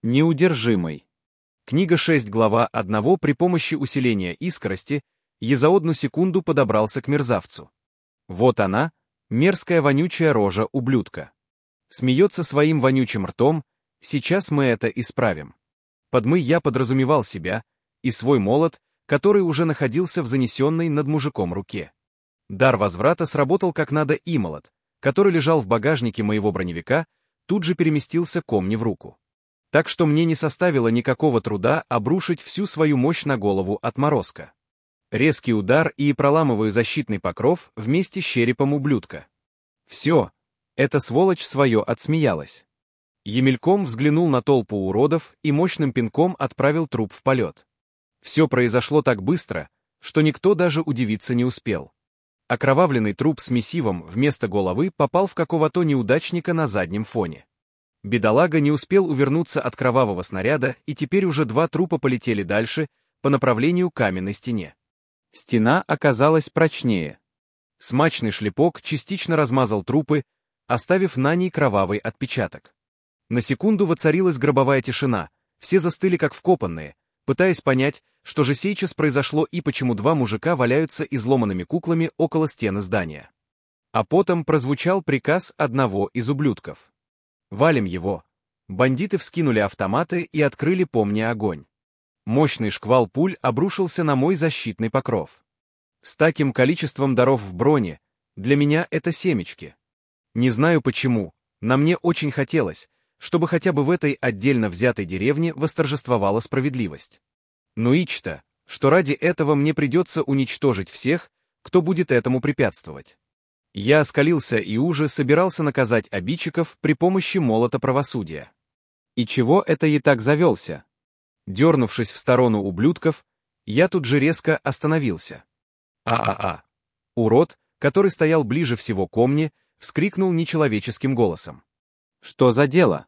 Неудержимый. Книга 6, глава 1. При помощи усиления искрости я за одну секунду подобрался к мерзавцу. Вот она, мерзкая вонючая рожа ублюдка. Смеется своим вонючим ртом, сейчас мы это исправим. Под «мы» я подразумевал себя и свой молот, который уже находился в занесенной над мужиком руке. Дар возврата сработал как надо, и молот, который лежал в багажнике моего броневика, тут же переместился ко мне в руку. Так что мне не составило никакого труда обрушить всю свою мощь на голову отморозка. Резкий удар и проламываю защитный покров вместе с черепом ублюдка. Все, эта сволочь свое отсмеялась. Емельком взглянул на толпу уродов и мощным пинком отправил труп в полет. Все произошло так быстро, что никто даже удивиться не успел. Окровавленный труп с месивом вместо головы попал в какого-то неудачника на заднем фоне. Бедолага не успел увернуться от кровавого снаряда, и теперь уже 2 трупа полетели дальше, по направлению к каменной стене. Стена оказалась прочнее. Смачный шлепок частично размазал трупы, оставив на ней кровавый отпечаток. На секунду воцарилась гробовая тишина, все застыли как вкопанные, пытаясь понять, что же сейчас произошло и почему 2 мужика валяются изломанными куклами около стены здания. А потом прозвучал приказ одного из ублюдков. «Валим его!» Бандиты вскинули автоматы и открыли по мне огонь. Мощный шквал пуль обрушился на мой защитный покров. С таким количеством даров в броне, для меня это семечки. Не знаю почему, но мне очень хотелось, чтобы хотя бы в этой отдельно взятой деревне восторжествовала справедливость. Ну ич-то, что ради этого мне придется уничтожить всех, кто будет этому препятствовать. Я оскалился и уже собирался наказать обидчиков при помощи молота правосудия. И чего это я так завелся? Дернувшись в сторону ублюдков, я тут же резко остановился. А-а-а. Урод, который стоял ближе всего ко мне, вскрикнул нечеловеческим голосом. Что за дело?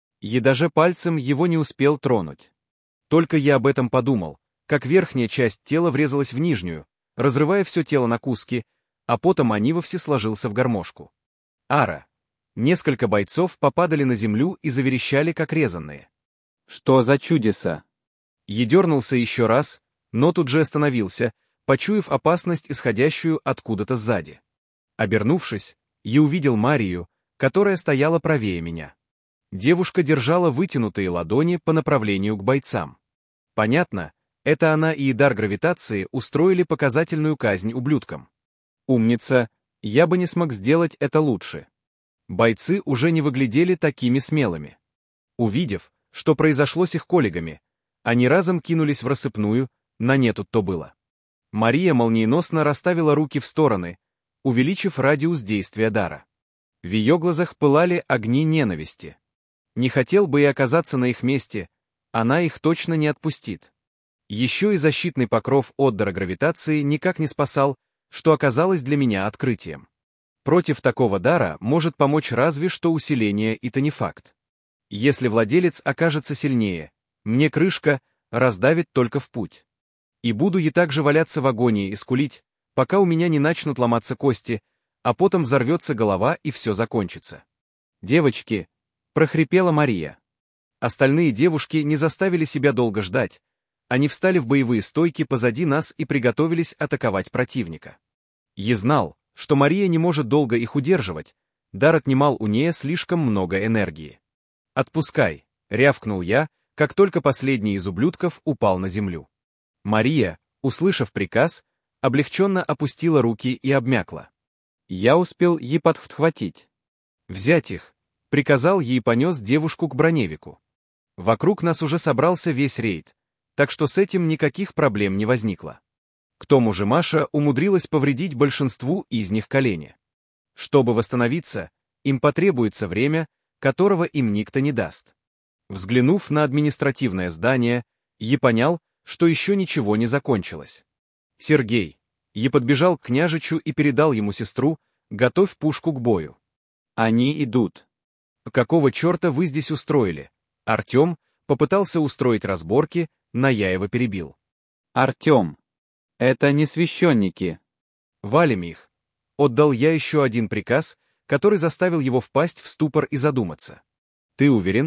Я даже пальцем его не успел тронуть. Только я об этом подумал, как верхняя часть тела врезалась в нижнюю, разрывая все тело на куски, а потом они вовсе сложился в гармошку. Ара. Несколько бойцов попадали на землю и заверещали, как резанные. Что за чудеса? Я дернулся еще раз, но тут же остановился, почуяв опасность, исходящую откуда-то сзади. Обернувшись, я увидел Марию, которая стояла правее меня. Девушка держала вытянутые ладони по направлению к бойцам. Понятно, это она и дар гравитации устроили показательную казнь ублюдкам. Умница, я бы не смог сделать это лучше. Бойцы уже не выглядели такими смелыми. Увидев, что произошло с их коллегами, они разом кинулись в рассыпную, на не тут-то было. Мария молниеносно расставила руки в стороны, увеличив радиус действия дара. В ее глазах пылали огни ненависти. Не хотел бы и оказаться на их месте, она их точно не отпустит. Еще и защитный покров от дара гравитации никак не спасал, что оказалось для меня открытием. Против такого дара может помочь разве что усиление, и то не факт. Если владелец окажется сильнее, мне крышка раздавит только в путь. И буду я также валяться в агонии и скулить, пока у меня не начнут ломаться кости, а потом взорвется голова и все закончится. «Девочки!» — прохрипела Мария. Остальные девушки не заставили себя долго ждать. Они встали в боевые стойки позади нас и приготовились атаковать противника. Я знал, что Мария не может долго их удерживать, дар отнимал у нее слишком много энергии. «Отпускай!» — рявкнул я, как только последний из ублюдков упал на землю. Мария, услышав приказ, облегченно опустила руки и обмякла. Я успел ей подхватить. «Взять их!» — приказал ей и понес девушку к броневику. Вокруг нас уже собрался весь рейд, так что с этим никаких проблем не возникло. К тому же Маша умудрилась повредить большинству из них колени. Чтобы восстановиться, им потребуется время, которого им никто не даст. Взглянув на административное здание, я понял, что еще ничего не закончилось. «Сергей!» Я подбежал к княжичу и передал ему сестру, готовь пушку к бою. «Они идут». «Какого черта вы здесь устроили?» Артем попытался устроить разборки, но я его перебил. «Артем, это не священники. Валим их». Отдал я еще один приказ, который заставил его впасть в ступор и задуматься. «Ты уверен?»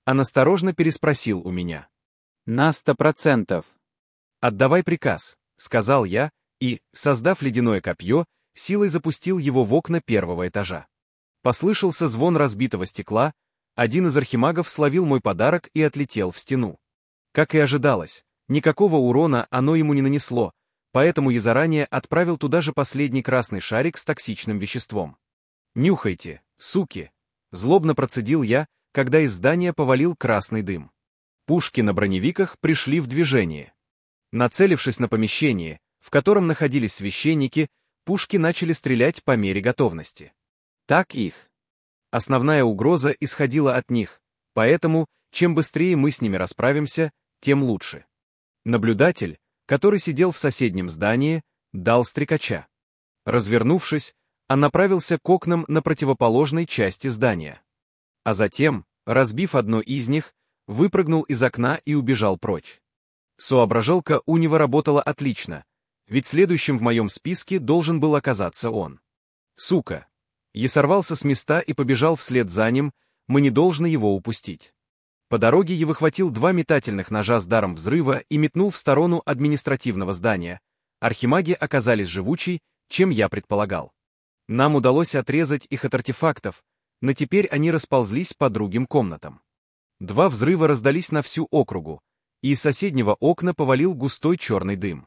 Он осторожно переспросил у меня. На 100%. «Отдавай приказ», — сказал я, и, создав ледяное копье, силой запустил его в окна первого этажа. Послышался звон разбитого стекла, один из архимагов словил мой подарок и отлетел в стену. Как и ожидалось, никакого урона оно ему не нанесло, поэтому я заранее отправил туда же последний красный шарик с токсичным веществом. «Нюхайте, суки!» — злобно процедил я, когда из здания повалил красный дым. Пушки на броневиках пришли в движение. Нацелившись на помещение, в котором находились священники, пушки начали стрелять по мере готовности. Так их. Основная угроза исходила от них, поэтому, чем быстрее мы с ними расправимся, тем лучше. Наблюдатель, который сидел в соседнем здании, дал стрекача. Развернувшись, он направился к окнам на противоположной части здания. А затем, разбив одно из них, выпрыгнул из окна и убежал прочь. Соображалка у него работала отлично, ведь следующим в моем списке должен был оказаться он. Сука! Я сорвался с места и побежал вслед за ним, мы не должны его упустить. По дороге я выхватил 2 метательных ножа с даром взрыва и метнул в сторону административного здания. Архимаги оказались живучей, чем я предполагал. Нам удалось отрезать их от артефактов, но теперь они расползлись по другим комнатам. 2 взрыва раздались на всю округу, и из соседнего окна повалил густой черный дым.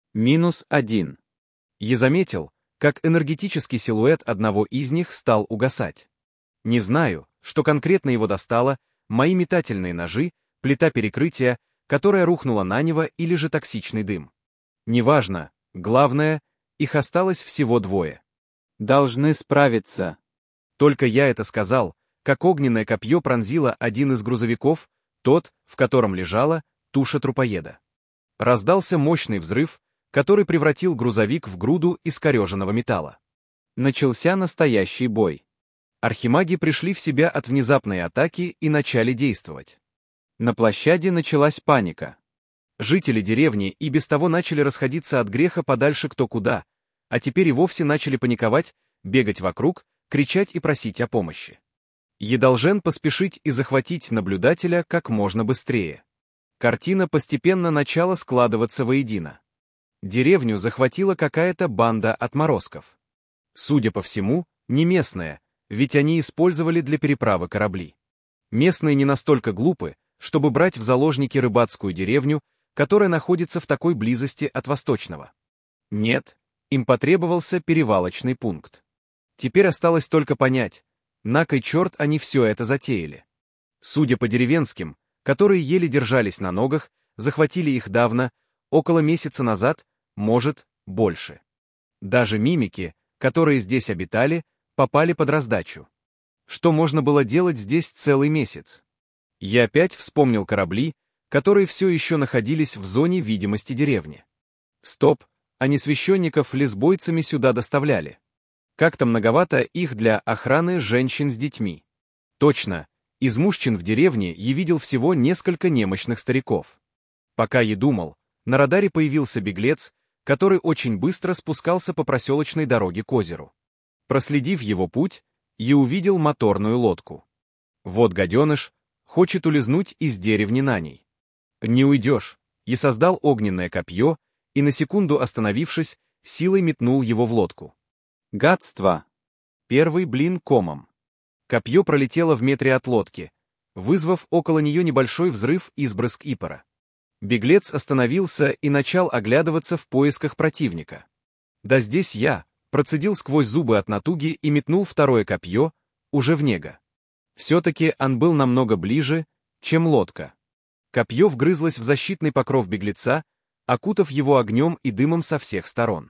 -1. Я заметил, как энергетический силуэт одного из них стал угасать. Не знаю, что конкретно его достало, мои метательные ножи, плита перекрытия, которая рухнула на него, или же токсичный дым. Неважно, главное, их осталось всего 2. Должны справиться. Только я это сказал, как огненное копье пронзило один из грузовиков, тот, в котором лежала туша трупоеда. Раздался мощный взрыв, который превратил грузовик в груду искореженного металла. Начался настоящий бой. Архимаги пришли в себя от внезапной атаки и начали действовать. На площади началась паника. Жители деревни и без того начали расходиться от греха подальше кто куда, а теперь и вовсе начали паниковать, бегать вокруг, кричать и просить о помощи. Я должен поспешить и захватить наблюдателя как можно быстрее. Картина постепенно начала складываться воедино. Деревню захватила какая-то банда отморозков. Судя по всему, не местная, ведь они использовали для переправы корабли. Местные не настолько глупы, чтобы брать в заложники рыбацкую деревню, которая находится в такой близости от Восточного. Нет, им потребовался перевалочный пункт. Теперь осталось только понять, на кой черт они все это затеяли. Судя по деревенским, которые еле держались на ногах, захватили их давно, около месяца назад, может, больше. Даже мимики, которые здесь обитали, попали под раздачу. Что можно было делать здесь целый месяц? Я опять вспомнил корабли, которые все еще находились в зоне видимости деревни. Стоп, они священников лесбойцами сюда доставляли. Как-то многовато их для охраны женщин с детьми. Точно, из мужчин в деревне я видел всего несколько немощных стариков. Пока я думал, на радаре появился беглец, который очень быстро спускался по проселочной дороге к озеру. Проследив его путь, я увидел моторную лодку. Вот гаденыш, хочет улизнуть из деревни на ней. Не уйдешь, и создал огненное копье, и на секунду остановившись, силой метнул его в лодку. Гадство. Первый блин комом. Копье пролетело в метре от лодки, вызвав около нее небольшой взрыв избрызг ипора. Беглец остановился и начал оглядываться в поисках противника. Да здесь я, процедил сквозь зубы от натуги и метнул второе копье, уже в него. Все-таки он был намного ближе, чем лодка. Копье вгрызлось в защитный покров беглеца, окутав его огнем и дымом со всех сторон.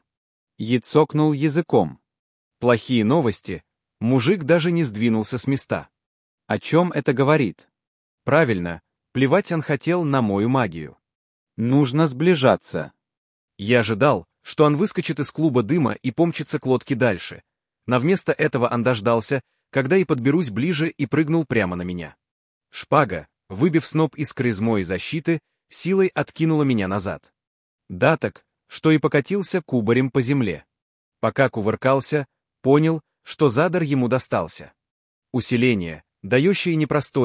Цокнул языком. Плохие новости, мужик даже не сдвинулся с места. О чем это говорит? Правильно, плевать он хотел на мою магию. Нужно сближаться. Я ожидал, что он выскочит из клуба дыма и помчится к лодке дальше, но вместо этого он дождался, когда я подберусь ближе и прыгнул прямо на меня. Шпага, выбив сноп искры из моей защиты, силой откинула меня назад. Да так, что и покатился кубарем по земле. Пока кувыркался, понял, что задар ему достался. Усиление, дающее непростое,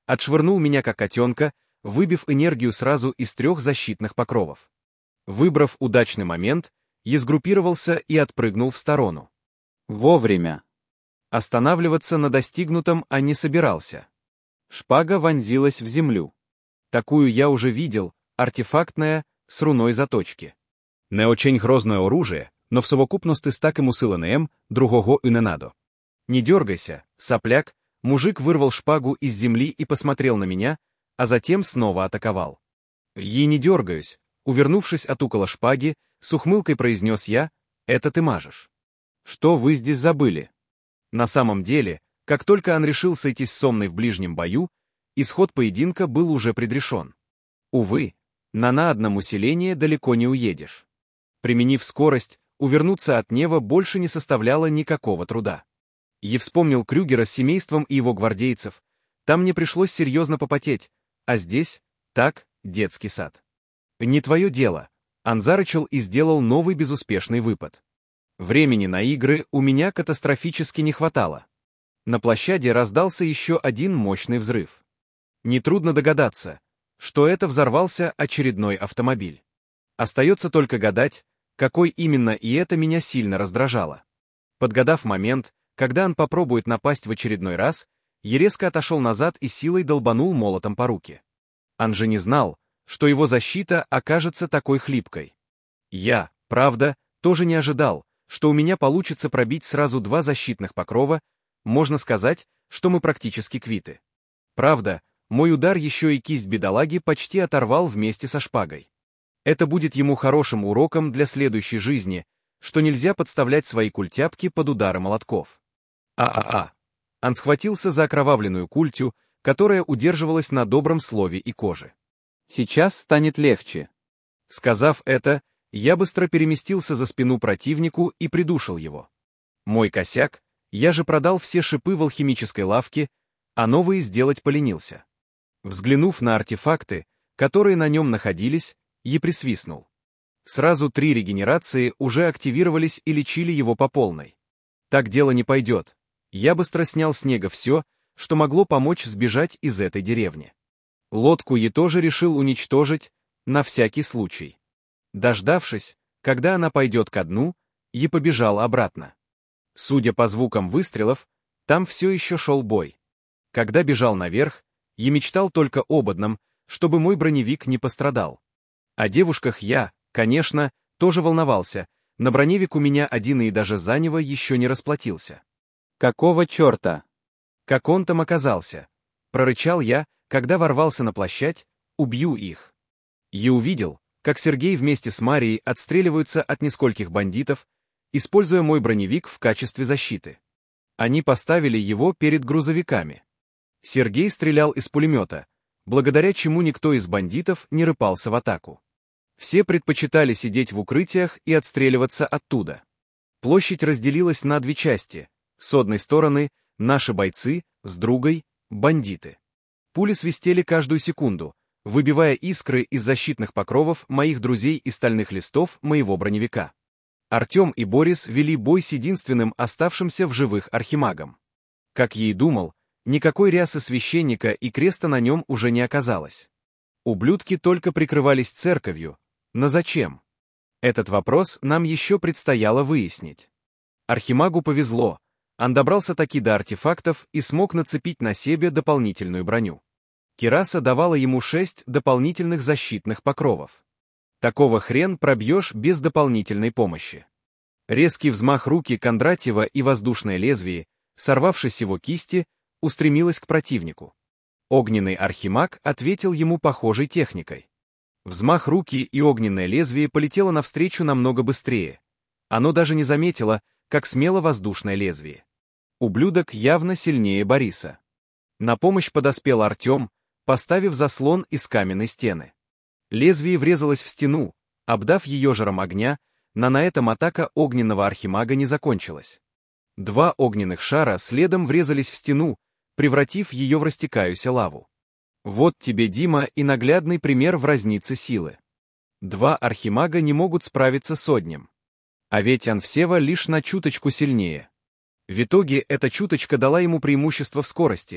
отшвырнул меня как котенка, выбив энергию сразу из 3 защитных покровов. Выбрав удачный момент, я сгруппировался и отпрыгнул в сторону. Вовремя. Останавливаться на достигнутом не собирался. Шпага вонзилась в землю. Такую я уже видел, артефактная, с руной заточки. Не очень грозное оружие, но в совокупности з таким усиленным другого и не надо. Не дергайся, сопляк, мужик вырвал шпагу из земли и посмотрел на меня, а затем снова атаковал. «Я не дергаюсь», увернувшись от укола шпаги, с ухмылкой произнес я, «это ты мажешь». Что вы здесь забыли? На самом деле, как только он решил сойтись с Сомной в ближнем бою, исход поединка был уже предрешен. Увы, на одном усилении далеко не уедешь. Применив скорость, увернуться от Нева больше не составляло никакого труда. Я вспомнил Крюгера с семейством и его гвардейцев. Там мне пришлось серьезно попотеть, а здесь, так, детский сад. Не твое дело. Анзарычел и сделал новый безуспешный выпад. Времени на игры у меня катастрофически не хватало. На площади раздался еще один мощный взрыв. Нетрудно догадаться, что это взорвался очередной автомобиль. Остается только гадать, какой именно, и это меня сильно раздражало. Подгадав момент, когда он попробует напасть в очередной раз, я резко отошел назад и силой долбанул молотом по руке. Он же не знал, что его защита окажется такой хлипкой. Я, правда, тоже не ожидал, что у меня получится пробить сразу 2 защитных покрова, можно сказать, что мы практически квиты. Правда, мой удар еще и кисть бедолаги почти оторвал вместе со шпагой. Это будет ему хорошим уроком для следующей жизни, что нельзя подставлять свои культяпки под удары молотков. Он схватился за окровавленную культю, которая удерживалась на добром слове и коже. Сейчас станет легче. Сказав это, я быстро переместился за спину противнику и придушил его. Мой косяк, я же продал все шипы в алхимической лавке, а новые сделать поленился. Взглянув на артефакты, которые на нем находились, я присвистнул. Сразу 3 регенерации уже активировались и лечили его по полной. Так дело не пойдет. Я быстро снял с снега все, что могло помочь сбежать из этой деревни. Лодку я тоже решил уничтожить, на всякий случай. Дождавшись, когда она пойдет ко дну, я побежал обратно. Судя по звукам выстрелов, там все еще шел бой. Когда бежал наверх, я мечтал только об одном, чтобы мой броневик не пострадал. О девушках я, конечно, тоже волновался, на броневик у меня один и даже за него еще не расплатился. Какого черта? Как он там оказался? Прорычал я, когда ворвался на площадь, убью их. Я увидел, как Сергей вместе с Марией отстреливаются от нескольких бандитов, используя мой броневик в качестве защиты. Они поставили его перед грузовиками. Сергей стрелял из пулемета, благодаря чему никто из бандитов не рыпался в атаку. Все предпочитали сидеть в укрытиях и отстреливаться оттуда. Площадь разделилась на 2 части. С одной стороны — наши бойцы, с другой — бандиты. Пули свистели каждую секунду, выбивая искры из защитных покровов моих друзей и стальных листов моего броневика. Артем и Борис вели бой с единственным оставшимся в живых архимагом. Как я и думал, никакой рясы священника и креста на нем уже не оказалось. Ублюдки только прикрывались церковью, но зачем? Этот вопрос нам еще предстояло выяснить. Архимагу повезло, он добрался таки до артефактов и смог нацепить на себе дополнительную броню. Кираса давала ему 6 дополнительных защитных покровов. Такого хрен пробьешь без дополнительной помощи. Резкий взмах руки Кондратьева и воздушное лезвие, сорвавшись с его кисти, устремилось к противнику. Огненный архимаг ответил ему похожей техникой. Взмах руки и огненное лезвие полетело навстречу намного быстрее. Оно даже не заметило, как смело воздушное лезвие. Ублюдок явно сильнее Бориса. На помощь подоспел Артем, поставив заслон из каменной стены. Лезвие врезалось в стену, обдав ее жаром огня, но на этом атака огненного архимага не закончилась. 2 огненных шара следом врезались в стену, превратив ее в растекающуюся лаву. Вот тебе, Дима, и наглядный пример в разнице силы. 2 архимага не могут справиться с одним. А ведь Анфсева лишь на чуточку сильнее. В итоге эта чуточка дала ему преимущество в скорости,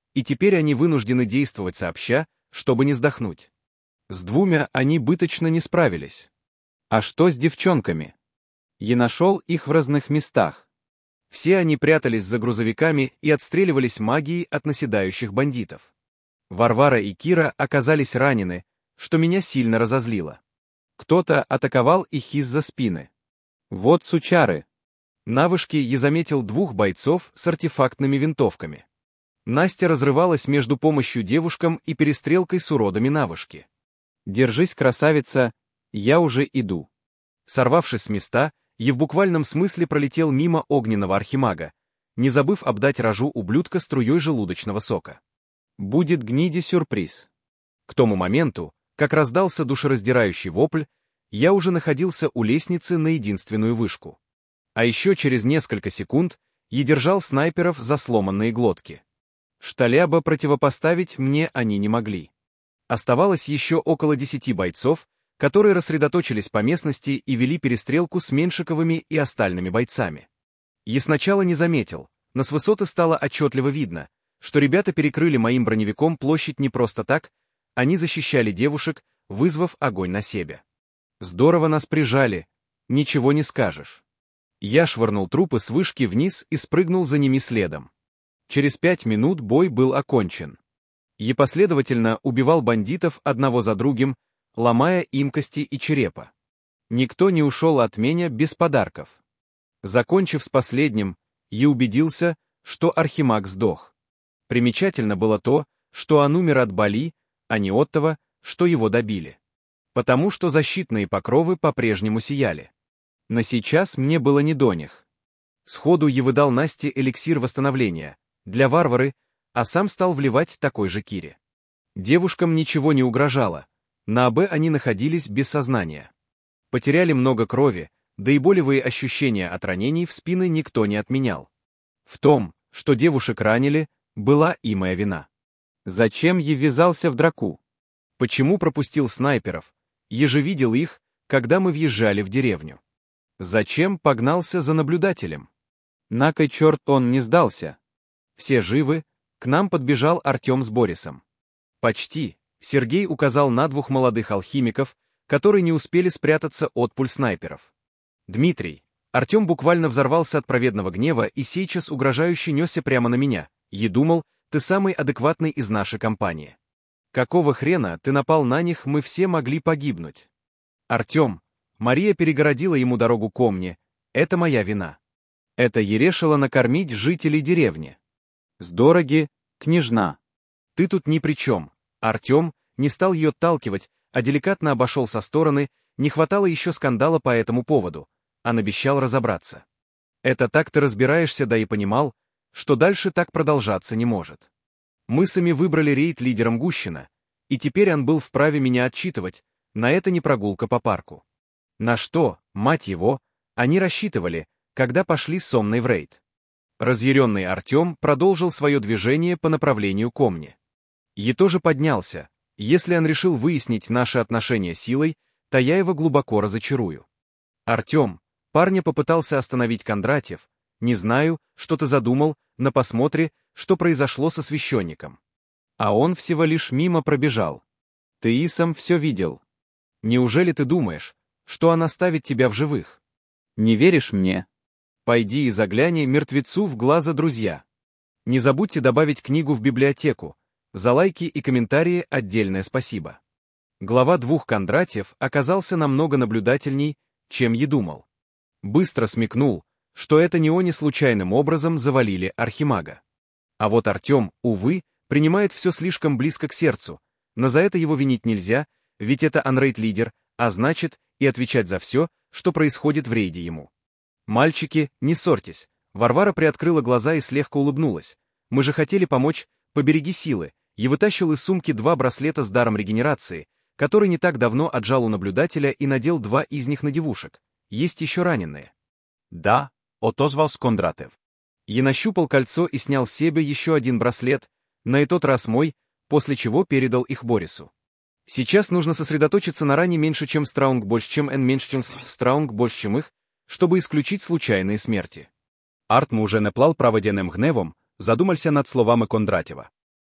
и теперь они вынуждены действовать сообща, чтобы не сдохнуть. С двумя они быточно не справились. А что с девчонками? Я нашел их в разных местах. Все они прятались за грузовиками и отстреливались магией от наседающих бандитов. Варвара и Кира оказались ранены, что меня сильно разозлило. Кто-то атаковал их из-за спины. Вот сучары. На вышке я заметил 2 бойцов с артефактными винтовками. Настя разрывалась между помощью девушкам и перестрелкой с уродами на вышке. Держись, красавица, я уже иду. Сорвавшись с места, я в буквальном смысле пролетел мимо огненного архимага, не забыв обдать рожу ублюдка струей желудочного сока. Будет гниде сюрприз. К тому моменту, как раздался душераздирающий вопль, я уже находился у лестницы на единственную вышку. А еще через несколько секунд я держал снайперов за сломанные глотки. Шталяба противопоставить мне они не могли. Оставалось еще около 10 бойцов, которые рассредоточились по местности и вели перестрелку с Меншиковыми и остальными бойцами. Я сначала не заметил, но с высоты стало отчетливо видно, что ребята перекрыли моим броневиком площадь не просто так, они защищали девушек, вызвав огонь на себе. Здорово нас прижали, ничего не скажешь. Я швырнул трупы с вышки вниз и спрыгнул за ними следом. Через 5 минут бой был окончен. Я последовательно убивал бандитов одного за другим, ломая им кости и черепа. Никто не ушел от меня без подарков. Закончив с последним, я убедился, что архимаг сдох. Примечательно было то, что он умер от боли, а не от того, что его добили. Потому что защитные покровы по-прежнему сияли. Но сейчас мне было не до них. Сходу я выдал Насте эликсир восстановления, для Варвары, а сам стал вливать такой же Кире. Девушкам ничего не угрожало, на АБ они находились без сознания. Потеряли много крови, да и болевые ощущения от ранений в спины никто не отменял. В том, что девушек ранили, была и моя вина. Зачем я ввязался в драку? Почему пропустил снайперов? Я же видел их, когда мы въезжали в деревню. Зачем погнался за наблюдателем? На кой черт он не сдался? Все живы, к нам подбежал Артем с Борисом. Почти. Сергей указал на 2 молодых алхимиков, которые не успели спрятаться от пуль снайперов. Дмитрий. Артем буквально взорвался от праведного гнева и сейчас угрожающе несся прямо на меня. Я думал, ты самый адекватный из нашей компании. Какого хрена ты напал на них, мы все могли погибнуть. Артем. Мария перегородила ему дорогу ко мне. Это моя вина. Это я решила накормить жителей деревни. Сдороги, княжна. Ты тут ни при чем. Артем не стал ее отталкивать, а деликатно обошел со стороны, не хватало еще скандала по этому поводу, он обещал разобраться. Это так ты разбираешься, да и понимал, что дальше так продолжаться не может. Мы сами выбрали рейд лидером Гущина, и теперь он был вправе меня отчитывать, на это не прогулка по парку. На что, мать его, они рассчитывали, когда пошли с Сомной в рейд. Разъяренный Артем продолжил свое движение по направлению ко мне. Я тоже поднялся. Если он решил выяснить наши отношения силой, то я его глубоко разочарую. Артем, парня попытался остановить Кондратьев. Не знаю, что ты задумал, но посмотри, что произошло со священником. А он всего лишь мимо пробежал. Ты и сам все видел. Неужели ты думаешь, что он оставит тебя в живых? Не веришь мне? Пойди и загляни мертвецу в глаза, друзья. Не забудьте добавить книгу в библиотеку. За лайки и комментарии отдельное спасибо. Глава 2 Кондратьев оказался намного наблюдательней, чем я думал. Быстро смекнул, что это не они случайным образом завалили архимага. А вот Артем, увы, принимает все слишком близко к сердцу, но за это его винить нельзя, ведь это анрейд-лидер, а значит, и отвечать за все, что происходит в рейде ему. Мальчики, не ссорьтесь. Варвара приоткрыла глаза и слегка улыбнулась. Мы же хотели помочь, побереги силы. Я вытащил из сумки 2 браслета с даром регенерации, который не так давно отжал у наблюдателя и надел 2 из них на девушек. Есть еще раненые. Да, отозвался Кондратьев. Я нащупал кольцо и снял с себя еще 1 браслет, на этот раз мой, после чего передал их Борису. Сейчас нужно сосредоточиться на ране меньше, чем страунг, больше, чем н, меньше, чем страунг, больше, чем их, чтобы исключить случайные смерти. Артм уже не плал праведеним гневом, задумався над словами Кондратьєва.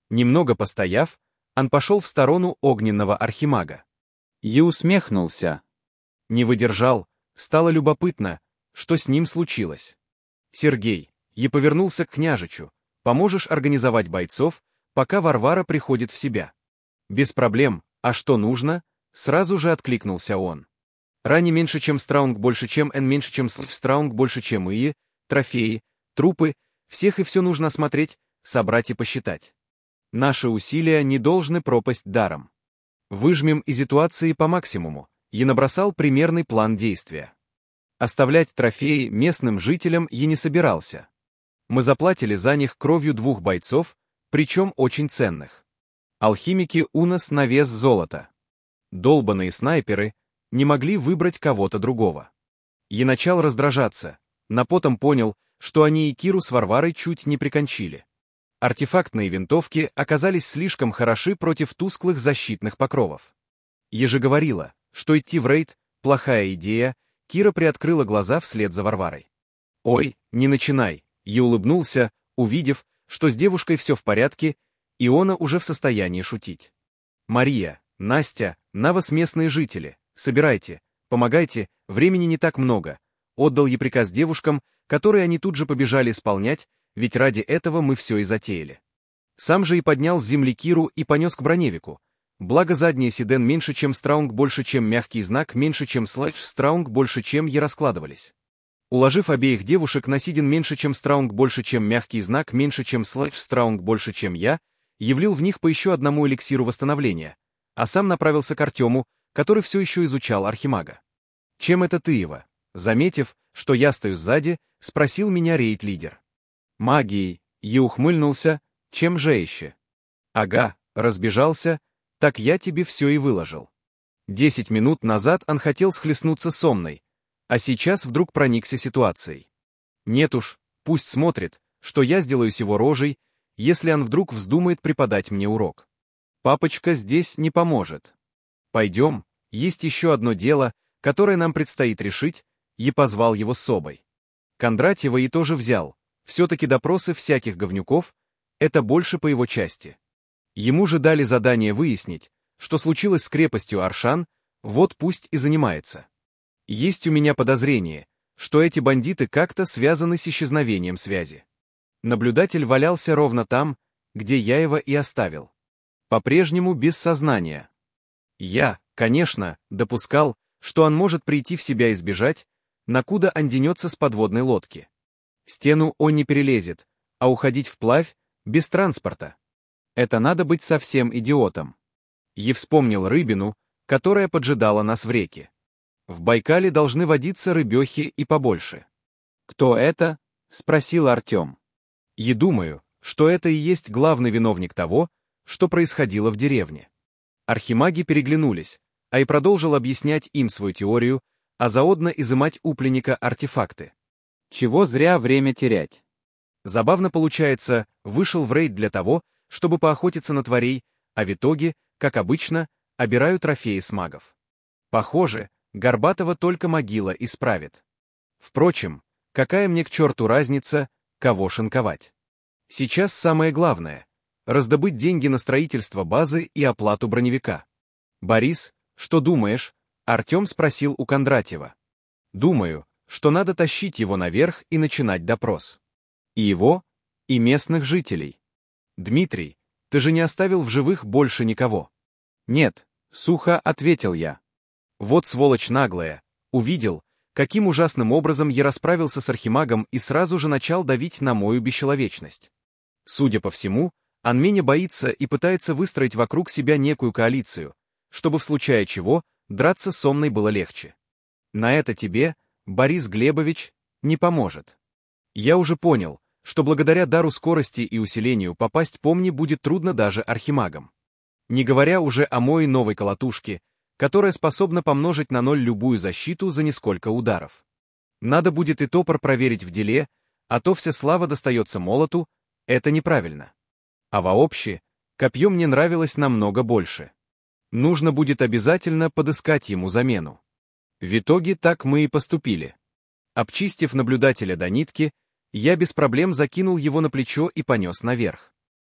Немного постояв, он пошел в сторону огненного архимага. И усмехнулся. Не выдержал, стало любопытно, что с ним случилось. Сергей, я повернулся к княжичу. Поможешь организовать бойцов, пока Варвара приходит в себя? Без проблем, а что нужно? Сразу же откликнулся он. Рани меньше, чем страунг, больше, чем н, меньше, чем страунг, больше, чем ии, трофеи, трупы, всех и все нужно осмотреть, собрать и посчитать. Наши усилия не должны пропасть даром. Выжмем из ситуации по максимуму. Я набросал примерный план действия. Оставлять трофеи местным жителям я не собирался. Мы заплатили за них кровью 2 бойцов, причем очень ценных. Алхимики у нас на вес золота. Долбаные снайперы не могли выбрать кого-то другого. Я начал раздражаться, но потом понял, что они и Киру с Варварой чуть не прикончили. Артефактные винтовки оказались слишком хороши против тусклых защитных покровов. Я же говорила, что идти в рейд – плохая идея. Кира приоткрыла глаза вслед за Варварой. «Ой, не начинай!» Я улыбнулся, увидев, что с девушкой все в порядке, и она уже в состоянии шутить. «Мария, Настя, на вас местные жители, собирайте, помогайте, времени не так много», отдал я приказ девушкам, которые они тут же побежали исполнять, ведь ради этого мы все и затеяли. Сам же и поднял с земли Киру и понес к броневику. Благо задние седен меньше, чем страунг, больше, чем мягкий знак, меньше, чем слэдж, страунг, больше, чем я раскладывались. Уложив обеих девушек на сиден меньше, чем страунг, больше, чем мягкий знак, меньше, чем слэдж, страунг, больше, чем я, влил в них по еще одному эликсиру восстановления, а сам направился к Артему, который все еще изучал архимага. «Чем это ты его?» Заметив, что я стою сзади, спросил меня рейд-лидер. «Магией», я ухмыльнулся, «чем же еще?» «Ага», разбежался, «так я тебе все и выложил». 10 минут назад он хотел схлестнуться со мной, а сейчас вдруг проникся ситуацией. Нет уж, пусть смотрит, что я сделаю с его рожей, если он вдруг вздумает преподать мне урок. Папочка здесь не поможет. Пойдем, есть еще одно дело, которое нам предстоит решить, и позвал его с собой. Кондратьева и тоже взял, все-таки допросы всяких говнюков — это больше по его части. Ему же дали задание выяснить, что случилось с крепостью Аршан, вот пусть и занимается. Есть у меня подозрение, что эти бандиты как-то связаны с исчезновением связи. Наблюдатель валялся ровно там, где я его и оставил. По-прежнему без сознания. Я, конечно, допускал, что он может прийти в себя и сбежать, накуда он денется с подводной лодки. Стену он не перелезет, а уходить вплавь, без транспорта. Это надо быть совсем идиотом. И вспомнил рыбину, которая поджидала нас в реке. В Байкале должны водиться рыбехи и побольше. «Кто это?» — спросил Артем. И думаю, что это и есть главный виновник того, что происходило в деревне. Архимаги переглянулись, а и продолжил объяснять им свою теорию, а заодно изымать у пленника артефакты. Чего зря время терять. Забавно получается, вышел в рейд для того, чтобы поохотиться на тварей, а в итоге, как обычно, обираю трофеи с магов. Похоже, Горбатова только могила исправит. Впрочем, какая мне к черту разница, кого шинковать? Сейчас самое главное — раздобыть деньги на строительство базы и оплату броневика. «Борис, что думаешь?» — Артем спросил у Кондратьева. «Думаю, что надо тащить его наверх и начинать допрос. И его, и местных жителей. Дмитрий, ты же не оставил в живых больше никого?» «Нет», — сухо ответил я. Вот сволочь наглая, увидел, каким ужасным образом я расправился с архимагом и сразу же начал давить на мою бесчеловечность. Судя по всему, он меня боится и пытается выстроить вокруг себя некую коалицию, чтобы в случае чего драться со мной было легче. На это тебе, Борис Глебович, не поможет. Я уже понял, что благодаря дару скорости и усилению попасть по мне будет трудно даже архимагам. Не говоря уже о моей новой колотушке, которая способна помножить на 0 любую защиту за несколько ударов. Надо будет и топор проверить в деле, а то вся слава достается молоту, это неправильно. А вообще, копье мне нравилось намного больше. Нужно будет обязательно подыскать ему замену. В итоге так мы и поступили. Обчистив наблюдателя до нитки, я без проблем закинул его на плечо и понес наверх.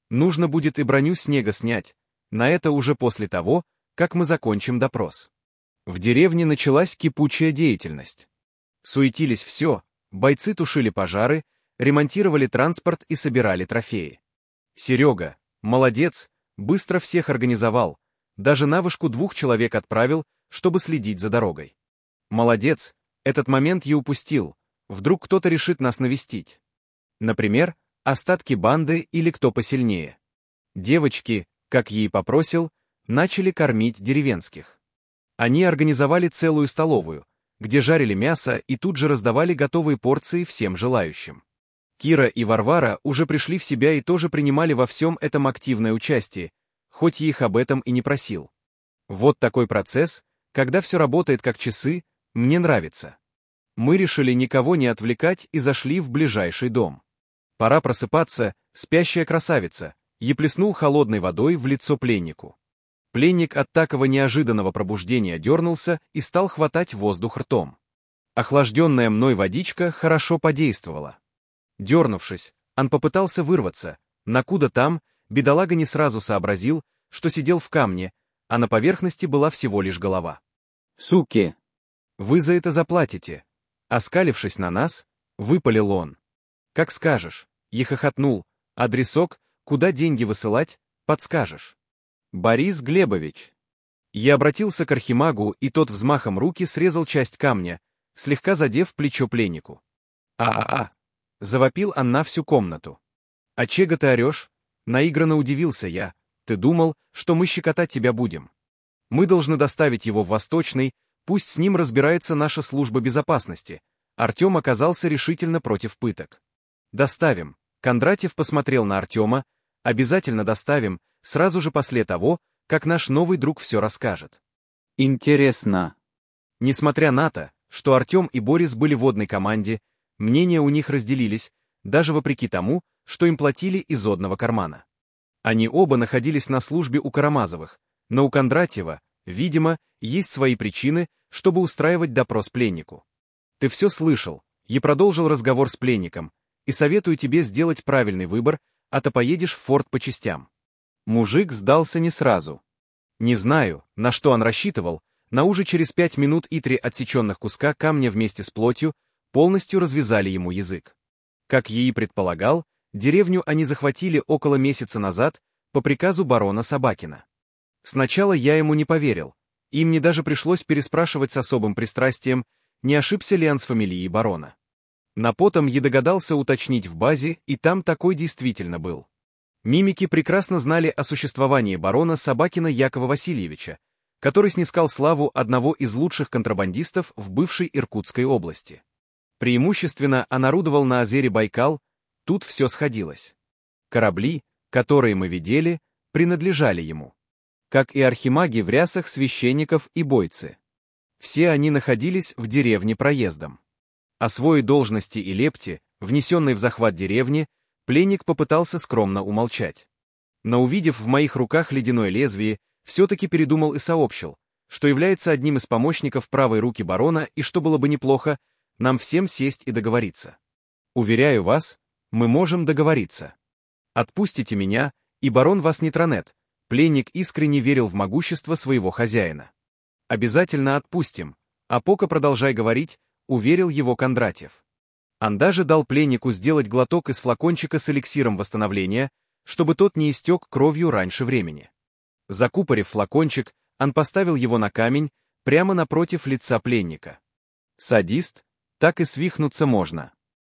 Нужно будет и броню снега снять, на это уже после того, как мы закончим допрос. В деревне началась кипучая деятельность. Суетились все, бойцы тушили пожары, ремонтировали транспорт и собирали трофеи. Серега, молодец, быстро всех организовал, даже на вышку 2 человек отправил, чтобы следить за дорогой. Молодец, этот момент я упустил, вдруг кто-то решит нас навестить. Например, остатки банды или кто посильнее. Девочки, как ей попросил, начали кормить деревенских. Они организовали целую столовую, где жарили мясо и тут же раздавали готовые порции всем желающим. Кира и Варвара уже пришли в себя и тоже принимали во всем этом активное участие, хоть я их об этом и не просил. Вот такой процесс, когда все работает как часы, мне нравится. Мы решили никого не отвлекать и зашли в ближайший дом. Пора просыпаться, спящая красавица, я плеснул холодной водой в лицо пленнику. Пленник от такого неожиданного пробуждения дернулся и стал хватать воздух ртом. Охлажденная мной водичка хорошо подействовала. Дернувшись, он попытался вырваться, но куда там, бедолага не сразу сообразил, что сидел в камне, а на поверхности была всего лишь голова. «Суки! Вы за это заплатите!» Оскалившись на нас, выпалил он. «Как скажешь!» Я хохотнул. «Адресок, куда деньги высылать, подскажешь?» «Борис Глебович». Я обратился к архимагу, и тот взмахом руки срезал часть камня, слегка задев плечо пленнику. «А-а-а!» — завопил он на всю комнату. «А чего ты орешь?» — наигранно удивился я. «Ты думал, что мы щекотать тебя будем? Мы должны доставить его в Восточный, пусть с ним разбирается наша служба безопасности». Артем оказался решительно против пыток. «Доставим». Кондратьев посмотрел на Артема. «Обязательно доставим, сразу же после того, как наш новый друг все расскажет». Интересно. Несмотря на то, что Артем и Борис были в одной команде, мнения у них разделились, даже вопреки тому, что им платили из одного кармана. Они оба находились на службе у Карамазовых, но у Кондратьева, видимо, есть свои причины, чтобы устраивать допрос пленнику. «Ты все слышал», я продолжил разговор с пленником, «и советую тебе сделать правильный выбор, а то поедешь в форт по частям». Мужик сдался не сразу. Не знаю, на что он рассчитывал, но уже через 5 минут и 3 отсеченных куска камня вместе с плотью полностью развязали ему язык. Как я и предполагал, деревню они захватили около месяца назад по приказу барона Собакина. Сначала я ему не поверил, и мне даже пришлось переспрашивать с особым пристрастием, не ошибся ли он с фамилией барона. На потом я догадался уточнить в базе, и там такой действительно был. Мимики прекрасно знали о существовании барона Собакина Якова Васильевича, который снискал славу одного из лучших контрабандистов в бывшей Иркутской области. Преимущественно он орудовал на озере Байкал, тут все сходилось. Корабли, которые мы видели, принадлежали ему. Как и архимаги в рясах священников и бойцы. Все они находились в деревне проездом. О своей должности и лепте, внесенной в захват деревни, пленник попытался скромно умолчать. Но увидев в моих руках ледяное лезвие, все-таки передумал и сообщил, что является одним из помощников правой руки барона и что было бы неплохо, нам всем сесть и договориться. Уверяю вас, мы можем договориться. Отпустите меня, и барон вас не тронет. Пленник искренне верил в могущество своего хозяина. Обязательно отпустим, а пока продолжай говорить, уверил его Кондратьев. Он даже дал пленнику сделать глоток из флакончика с эликсиром восстановления, чтобы тот не истек кровью раньше времени. Закупорив флакончик, он поставил его на камень, прямо напротив лица пленника. Садист, так и свихнуться можно.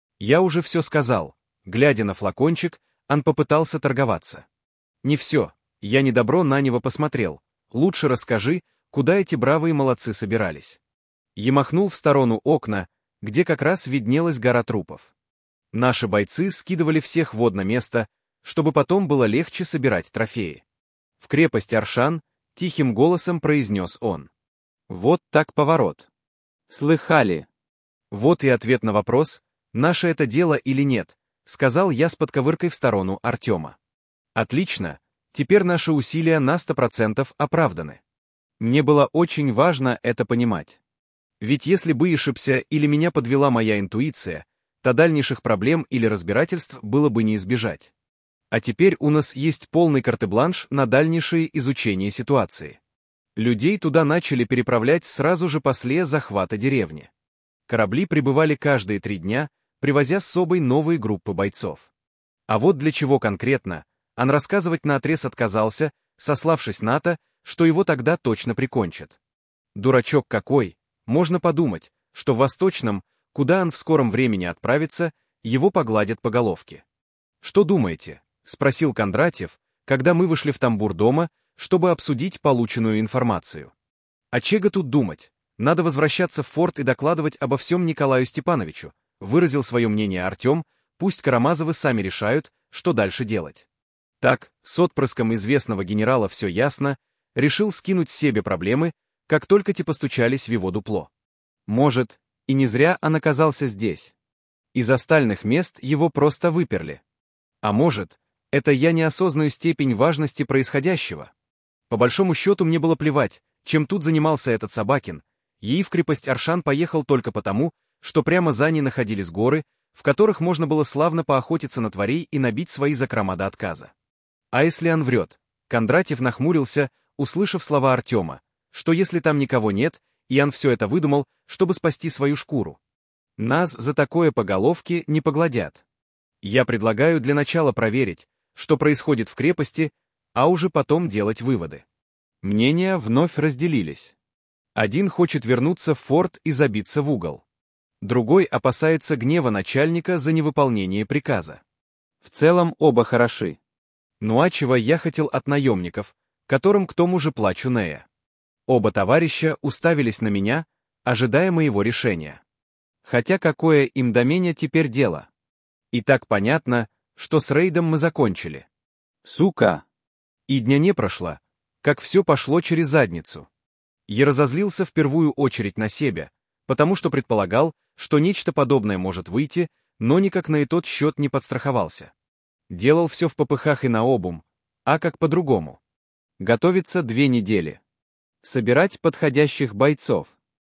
Я уже все сказал. Глядя на флакончик, он попытался торговаться. Не все, я недобро на него посмотрел. Лучше расскажи, куда эти бравые молодцы собирались. Я махнул в сторону окна, где как раз виднелась гора трупов. Наши бойцы скидывали всех в одно место, чтобы потом было легче собирать трофеи. В крепость Аршан тихим голосом произнес он. Вот так поворот. Слыхали. Вот и ответ на вопрос, наше это дело или нет, сказал я с подковыркой в сторону Артема. Отлично, теперь наши усилия на 100% оправданы. Мне было очень важно это понимать. Ведь если бы ошибся или меня подвела моя интуиция, то дальнейших проблем или разбирательств было бы не избежать. А теперь у нас есть полный карт-бланш на дальнейшее изучение ситуации. Людей туда начали переправлять сразу же после захвата деревни. Корабли прибывали каждые 3 дня, привозя с собой новые группы бойцов. А вот для чего конкретно, он рассказывать наотрез отказался, сославшись на то, что его тогда точно прикончат. Дурачок какой, можно подумать, что в Восточном, куда он в скором времени отправится, его погладят по головке. «Что думаете?» — спросил Кондратьев, когда мы вышли в тамбур дома, чтобы обсудить полученную информацию. «А чего тут думать? Надо возвращаться в форт и докладывать обо всем Николаю Степановичу», выразил свое мнение Артем, пусть Карамазовы сами решают, что дальше делать. Так, с отпрыском известного генерала все ясно, решил скинуть себе проблемы, как только те постучались в его дупло. Может, и не зря он оказался здесь. Из остальных мест его просто выперли. А может, это я не осознаю степень важности происходящего. По большому счету мне было плевать, чем тут занимался этот Собакин. Ей в крепость Аршан поехал только потому, что прямо за ней находились горы, в которых можно было славно поохотиться на тварей и набить свои закрома до отказа. А если он врет? Кондратьев нахмурился, услышав слова Артема, что если там никого нет, и он все это выдумал, чтобы спасти свою шкуру. Нас за такое по головке не погладят. Я предлагаю для начала проверить, что происходит в крепости, а уже потом делать выводы. Мнения вновь разделились. Один хочет вернуться в форт и забиться в угол. Другой опасается гнева начальника за невыполнение приказа. В целом оба хороши. Ну а чего я хотел от наемников, которым к тому же плачу Нея? Оба товарища уставились на меня, ожидая моего решения. Хотя какое им до меня теперь дело? И так понятно, что с рейдом мы закончили. Сука! И дня не прошло, как все пошло через задницу. Я разозлился в первую очередь на себя, потому что предполагал, что нечто подобное может выйти, но никак на и тот счет не подстраховался. Делал все в попыхах и наобум, а как по-другому. Готовиться 2 недели. Собирать подходящих бойцов.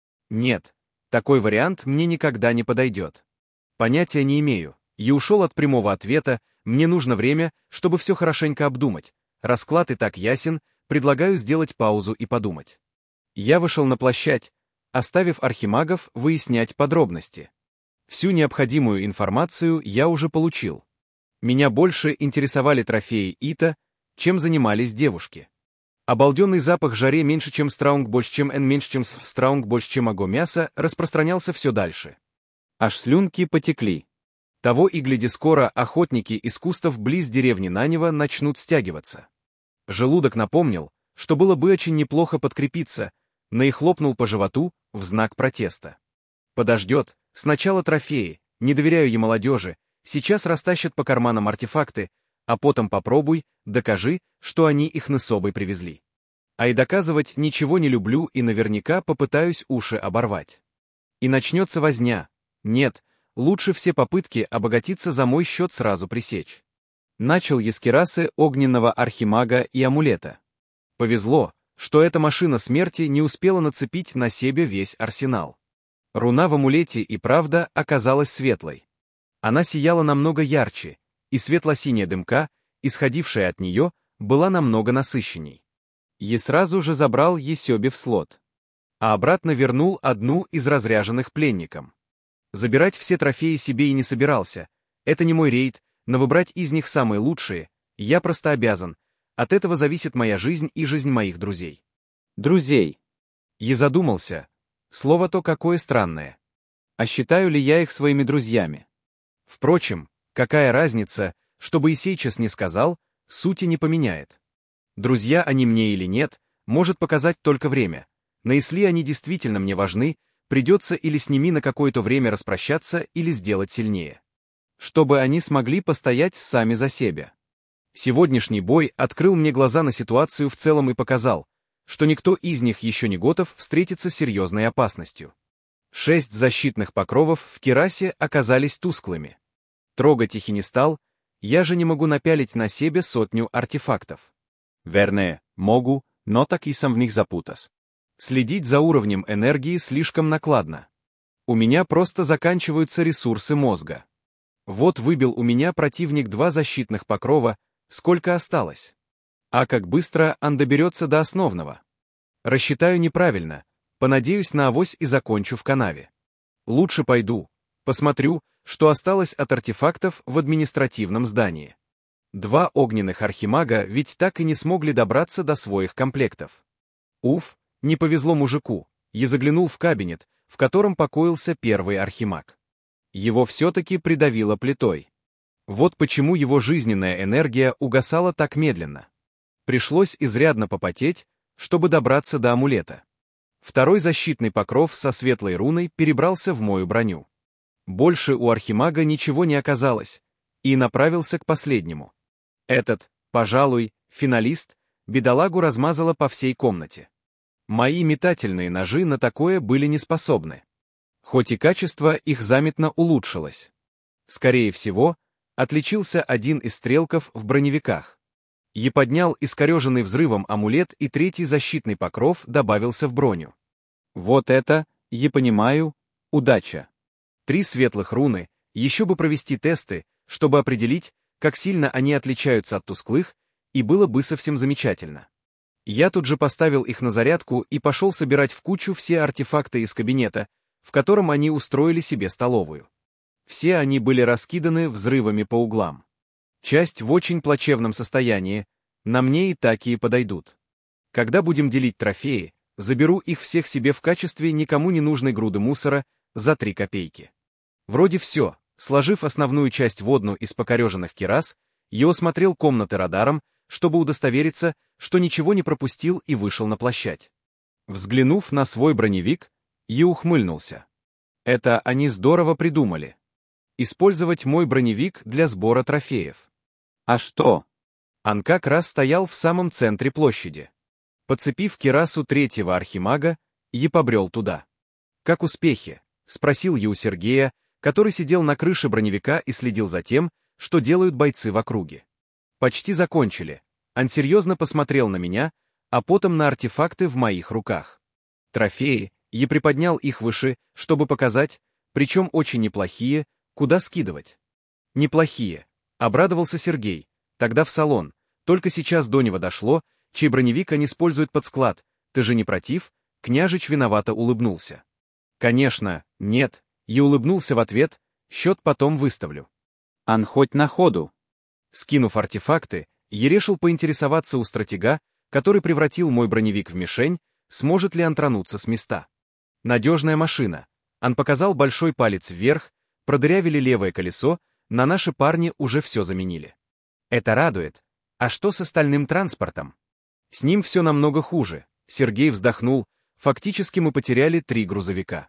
Нет, такой вариант мне никогда не подойдет. Понятия не имею, и ушел от прямого ответа, мне нужно время, чтобы все хорошенько обдумать. Расклад и так ясен, предлагаю сделать паузу и подумать. Я вышел на площадь, оставив архимагов выяснять подробности. Всю необходимую информацию я уже получил. Меня больше интересовали трофеи Ита, чем занимались девушки. Обалденный запах жаре меньше, чем страунг больше, чем н меньше, чем страунг больше, чем аго мяса, распространялся все дальше. Аж слюнки потекли. Того и гляди скоро охотники из кустов близ деревни Нанева начнут стягиваться. Желудок напомнил, что было бы очень неплохо подкрепиться, но и хлопнул по животу в знак протеста. Подождет, сначала трофеи, не доверяю я молодежи, сейчас растащат по карманам артефакты, а потом попробуй, докажи, что они их на собой привезли. А и доказывать ничего не люблю и наверняка попытаюсь уши оборвать. И начнется возня. Нет, лучше все попытки обогатиться за мой счет сразу пресечь. Начал я с кирасы огненного архимага и амулета. Повезло, что эта машина смерти не успела нацепить на себе весь арсенал. Руна в амулете и правда оказалась светлой. Она сияла намного ярче, и светло-синяя дымка, исходившая от нее, была намного насыщенней. И сразу же забрал Есёбе в слот. А обратно вернул одну из разряженных пленникам. Забирать все трофеи себе и не собирался. Это не мой рейд, но выбрать из них самые лучшие я просто обязан. От этого зависит моя жизнь и жизнь моих друзей. Друзей. Я задумался. Слово то какое странное. А считаю ли я их своими друзьями? Впрочем, какая разница, что бы и сейчас не сказал, сути не поменяет. Друзья они мне или нет, может показать только время. Но если они действительно мне важны, придется или с ними на какое-то время распрощаться, или сделать сильнее. Чтобы они смогли постоять сами за себя. Сегодняшний бой открыл мне глаза на ситуацию в целом и показал, что никто из них еще не готов встретиться с серьезной опасностью. 6 защитных покровов в кирасе оказались тусклыми. Трогать их и не стал, я же не могу напялить на себе 100 артефактов. Верне, могу, но так и сам в них запутас. Следить за уровнем энергии слишком накладно. У меня просто заканчиваются ресурсы мозга. Вот выбил у меня противник 2 защитных покрова, Сколько осталось? А как быстро он доберется до основного? Рассчитаю неправильно, понадеюсь на авось и закончу в канаве. Лучше пойду, посмотрю, что осталось от артефактов в административном здании. 2 огненных архимага ведь так и не смогли добраться до своих комплектов. Уф, не повезло мужику, я заглянул в кабинет, в котором покоился первый архимаг. Его все-таки придавило плитой. Вот почему его жизненная энергия угасала так медленно. Пришлось изрядно попотеть, чтобы добраться до амулета. Второй защитный покров со светлой руной перебрался в мою броню. Больше у архимага ничего не оказалось, и направился к последнему. Этот, пожалуй, финалист, бедолагу размазало по всей комнате. Мои метательные ножи на такое были не способны. Хоть и качество их заметно улучшилось. Скорее всего, отличился один из стрелков в броневиках. Я поднял искореженный взрывом амулет, и третий защитный покров добавился в броню. Вот это, я понимаю, удача. 3 светлых руны, еще бы провести тесты, чтобы определить, как сильно они отличаются от тусклых, и было бы совсем замечательно. Я тут же поставил их на зарядку и пошел собирать в кучу все артефакты из кабинета, в котором они устроили себе столовую. Все они были раскиданы взрывами по углам. Часть в очень плачевном состоянии, на мне и такие подойдут. Когда будем делить трофеи, заберу их всех себе в качестве никому не нужной груды мусора за 3 копейки. Вроде все. Сложив основную часть в одну из покореженных кирас, я осмотрел комнаты радаром, чтобы удостовериться, что ничего не пропустил, и вышел на площадь. Взглянув на свой броневик, я ухмыльнулся. Это они здорово придумали. Использовать мой броневик для сбора трофеев. А что? Он как раз стоял в самом центре площади. Подцепив кирасу 3-го архимага, я побрел туда. «Как успехи?» — спросил я у Сергея, который сидел на крыше броневика и следил за тем, что делают бойцы в округе. «Почти закончили». Он серьезно посмотрел на меня, а потом на артефакты в моих руках. Трофеи, я приподнял их выше, чтобы показать, причем очень неплохие, куда скидывать. «Неплохие», — обрадовался Сергей, тогда в салон, только сейчас до него дошло, чей броневик они используют под склад, ты же не против? Княжич виновато улыбнулся. «Конечно, нет», — я улыбнулся в ответ, счет потом выставлю. «Ан хоть на ходу». Скинув артефакты, я решил поинтересоваться у стратега, который превратил мой броневик в мишень, сможет ли он тронуться с места. Надежная машина. Он показал большой палец вверх, продырявили левое колесо, на наши парни уже все заменили. Это радует. А что с остальным транспортом? С ним все намного хуже. Сергей вздохнул. Фактически мы потеряли 3 грузовика.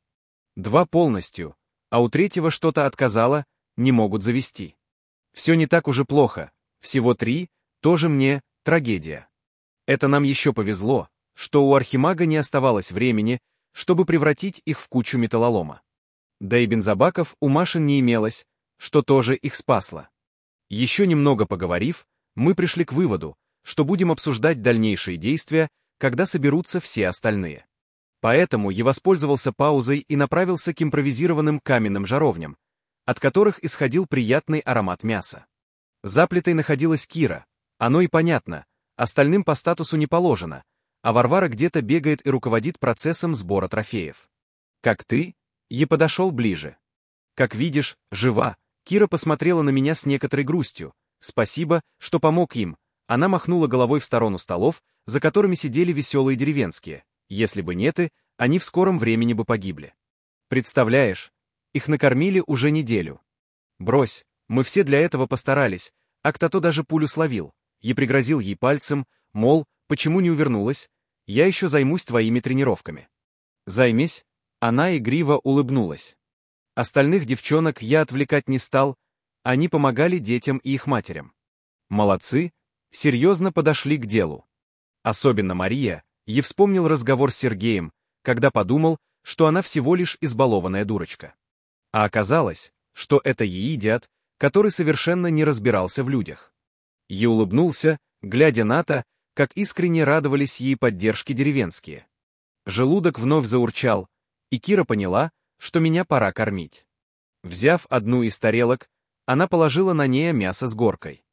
2 полностью, а у 3-го что-то отказало, не могут завести. Все не так уже плохо. Всего 3, тоже мне трагедия. Это нам еще повезло, что у архимага не оставалось времени, чтобы превратить их в кучу металлолома. Да и бензобаков у машин не имелось, что тоже их спасло. Еще немного поговорив, мы пришли к выводу, что будем обсуждать дальнейшие действия, когда соберутся все остальные. Поэтому я воспользовался паузой и направился к импровизированным каменным жаровням, от которых исходил приятный аромат мяса. За плитой находилась Кира, оно и понятно, остальным по статусу не положено, а Варвара где-то бегает и руководит процессом сбора трофеев. «Как ты?» Я подошел ближе. «Как видишь, жива». Кира посмотрела на меня с некоторой грустью. «Спасибо, что помог им». Она махнула головой в сторону столов, за которыми сидели веселые деревенские. Если бы нет, они в скором времени бы погибли. Представляешь, их накормили уже неделю. Брось, мы все для этого постарались, а кто-то даже пулю словил. Я пригрозил ей пальцем, мол, почему не увернулась? Я еще займусь твоими тренировками. Займись. Она игриво улыбнулась. Остальных девчонок я отвлекать не стал, они помогали детям и их матерям. Молодцы, серьезно подошли к делу. Особенно Мария, я вспомнил разговор с Сергеем, когда подумал, что она всего лишь избалованная дурочка. А оказалось, что это еидиот, который совершенно не разбирался в людях. Я улыбнулся, глядя на то, как искренне радовались ей поддержке деревенские. Желудок вновь заурчал, и Кира поняла, что меня пора кормить. Взяв одну из тарелок, она положила на нее мясо с горкой.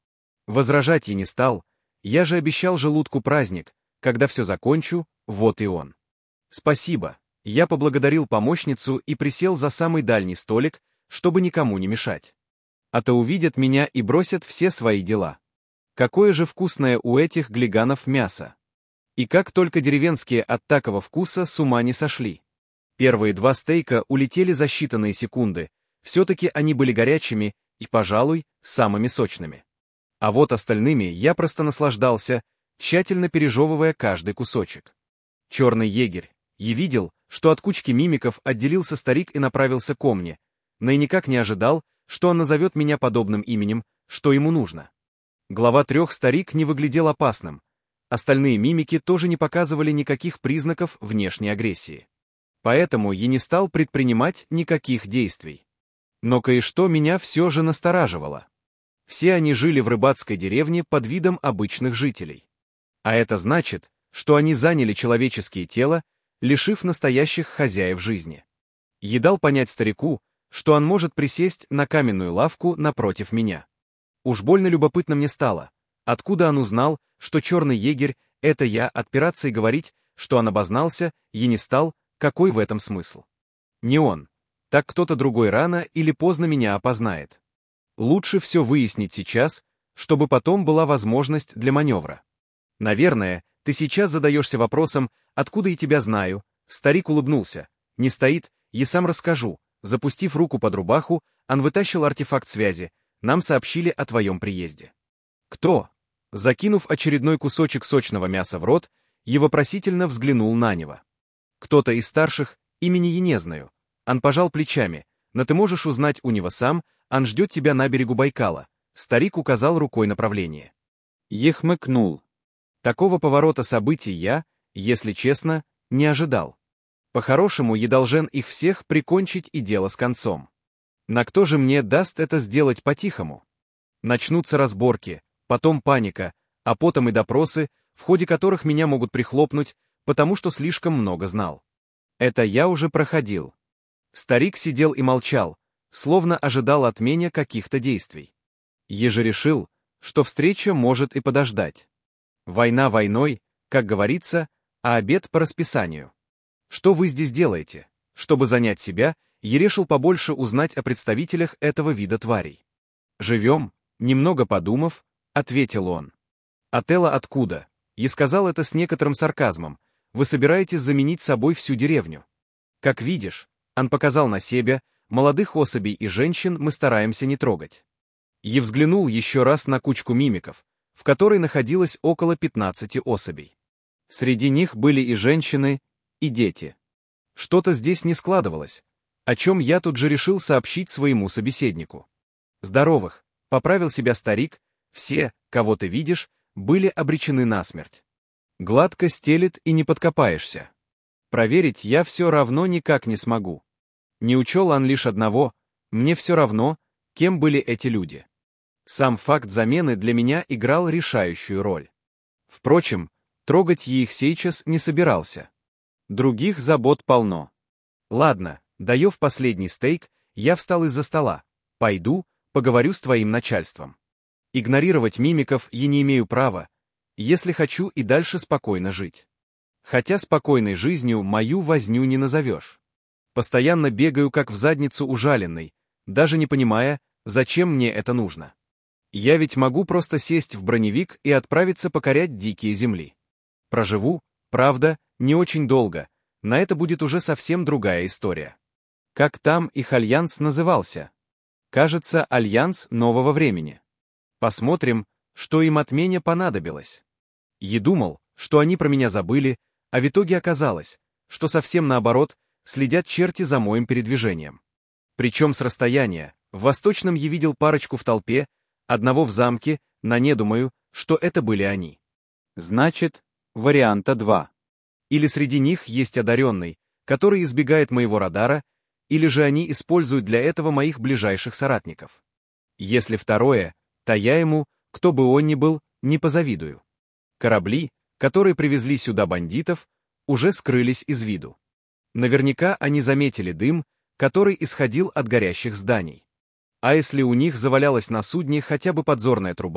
Возражать я не стал, я же обещал желудку праздник, когда все закончу, вот и он. Спасибо, я поблагодарил помощницу и присел за самый дальний столик, чтобы никому не мешать. А то увидят меня и бросят все свои дела. Какое же вкусное у этих глиганов мясо. И как только деревенские от такого вкуса с ума не сошли. Первые 2 стейка улетели за считанные секунды, все-таки они были горячими и, пожалуй, самыми сочными. А вот остальными я просто наслаждался, тщательно пережевывая каждый кусочек. Черный егерь. Я видел, что от кучки мимиков отделился старик и направился ко мне, но и никак не ожидал, что он назовет меня подобным именем, что ему нужно. Глава 3 старик не выглядел опасным. Остальные мимики тоже не показывали никаких признаков внешней агрессии. Поэтому я не стал предпринимать никаких действий. Но кое-что меня все же настораживало. Все они жили в рыбацкой деревне под видом обычных жителей. А это значит, что они заняли человеческие тела, лишив настоящих хозяев жизни. Я дал понять старику, что он может присесть на каменную лавку напротив меня. Уж больно любопытно мне стало, откуда он узнал, что черный егерь — это я, отпираться и говорить, что он обознался, я не стал, какой в этом смысл. Не он, так кто-то другой рано или поздно меня опознает. Лучше все выяснить сейчас, чтобы потом была возможность для маневра. Наверное, ты сейчас задаешься вопросом, откуда я тебя знаю. Старик улыбнулся. Не стоит, я сам расскажу. Запустив руку под рубаху, он вытащил артефакт связи. Нам сообщили о твоем приезде. Кто? Закинув очередной кусочек сочного мяса в рот, я вопросительно взглянул на него. Кто-то из старших, имени я не знаю. Он пожал плечами, но ты можешь узнать у него сам, он ждет тебя на берегу Байкала. Старик указал рукой направление. Я хмыкнул. Такого поворота событий я, если честно, не ожидал. По-хорошему, я должен их всех прикончить и дело с концом. Но кто же мне даст это сделать по-тихому? Начнутся разборки, потом паника, а потом и допросы, в ходе которых меня могут прихлопнуть, потому что слишком много знал. Это я уже проходил. Старик сидел и молчал, словно ожидал от меня каких-то действий. Я же решил, что встреча может и подождать. Война войной, как говорится, а обед по расписанию. Что вы здесь делаете? Чтобы занять себя, я решил побольше узнать о представителях этого вида тварей. Живем, немного подумав, ответил он. Отелло откуда? Я сказал это с некоторым сарказмом. Вы собираетесь заменить собой всю деревню. Как видишь, он показал на себя, молодых особей и женщин мы стараемся не трогать. Я взглянул еще раз на кучку мимиков, в которой находилось около 15 особей. Среди них были и женщины, и дети. Что-то здесь не складывалось, о чем я тут же решил сообщить своему собеседнику. Здоровых, поправил себя старик, все, кого ты видишь, были обречены на смерть. Гладко стелет и не подкопаешься. Проверить я все равно никак не смогу. Не учел он лишь одного, мне все равно, кем были эти люди. Сам факт замены для меня играл решающую роль. Впрочем, трогать я их сейчас не собирался. Других забот полно. Ладно, доев последний стейк, я встал из-за стола. Пойду, поговорю с твоим начальством. Игнорировать мимиков я не имею права, если хочу и дальше спокойно жить. Хотя спокойной жизнью мою возню не назовешь. Постоянно бегаю как в задницу ужаленный, даже не понимая, зачем мне это нужно. Я ведь могу просто сесть в броневик и отправиться покорять дикие земли. Проживу, правда, не очень долго, на это будет уже совсем другая история. Как там их альянс назывался? Кажется, альянс нового времени. Посмотрим, что им от меня понадобилось. Я думал, что они про меня забыли, а в итоге оказалось, что совсем наоборот, следят черти за моим передвижением. Причем с расстояния, в Восточном я видел парочку в толпе, одного в замке, но не думаю, что это были они. Значит, варианта 2. Или среди них есть одаренный, который избегает моего радара, или же они используют для этого моих ближайших соратников. Если второе, то я ему, кто бы он ни был, не позавидую. Корабли, которые привезли сюда бандитов, уже скрылись из виду. Наверняка они заметили дым, который исходил от горящих зданий. А если у них завалялась на судне хотя бы подзорная труба,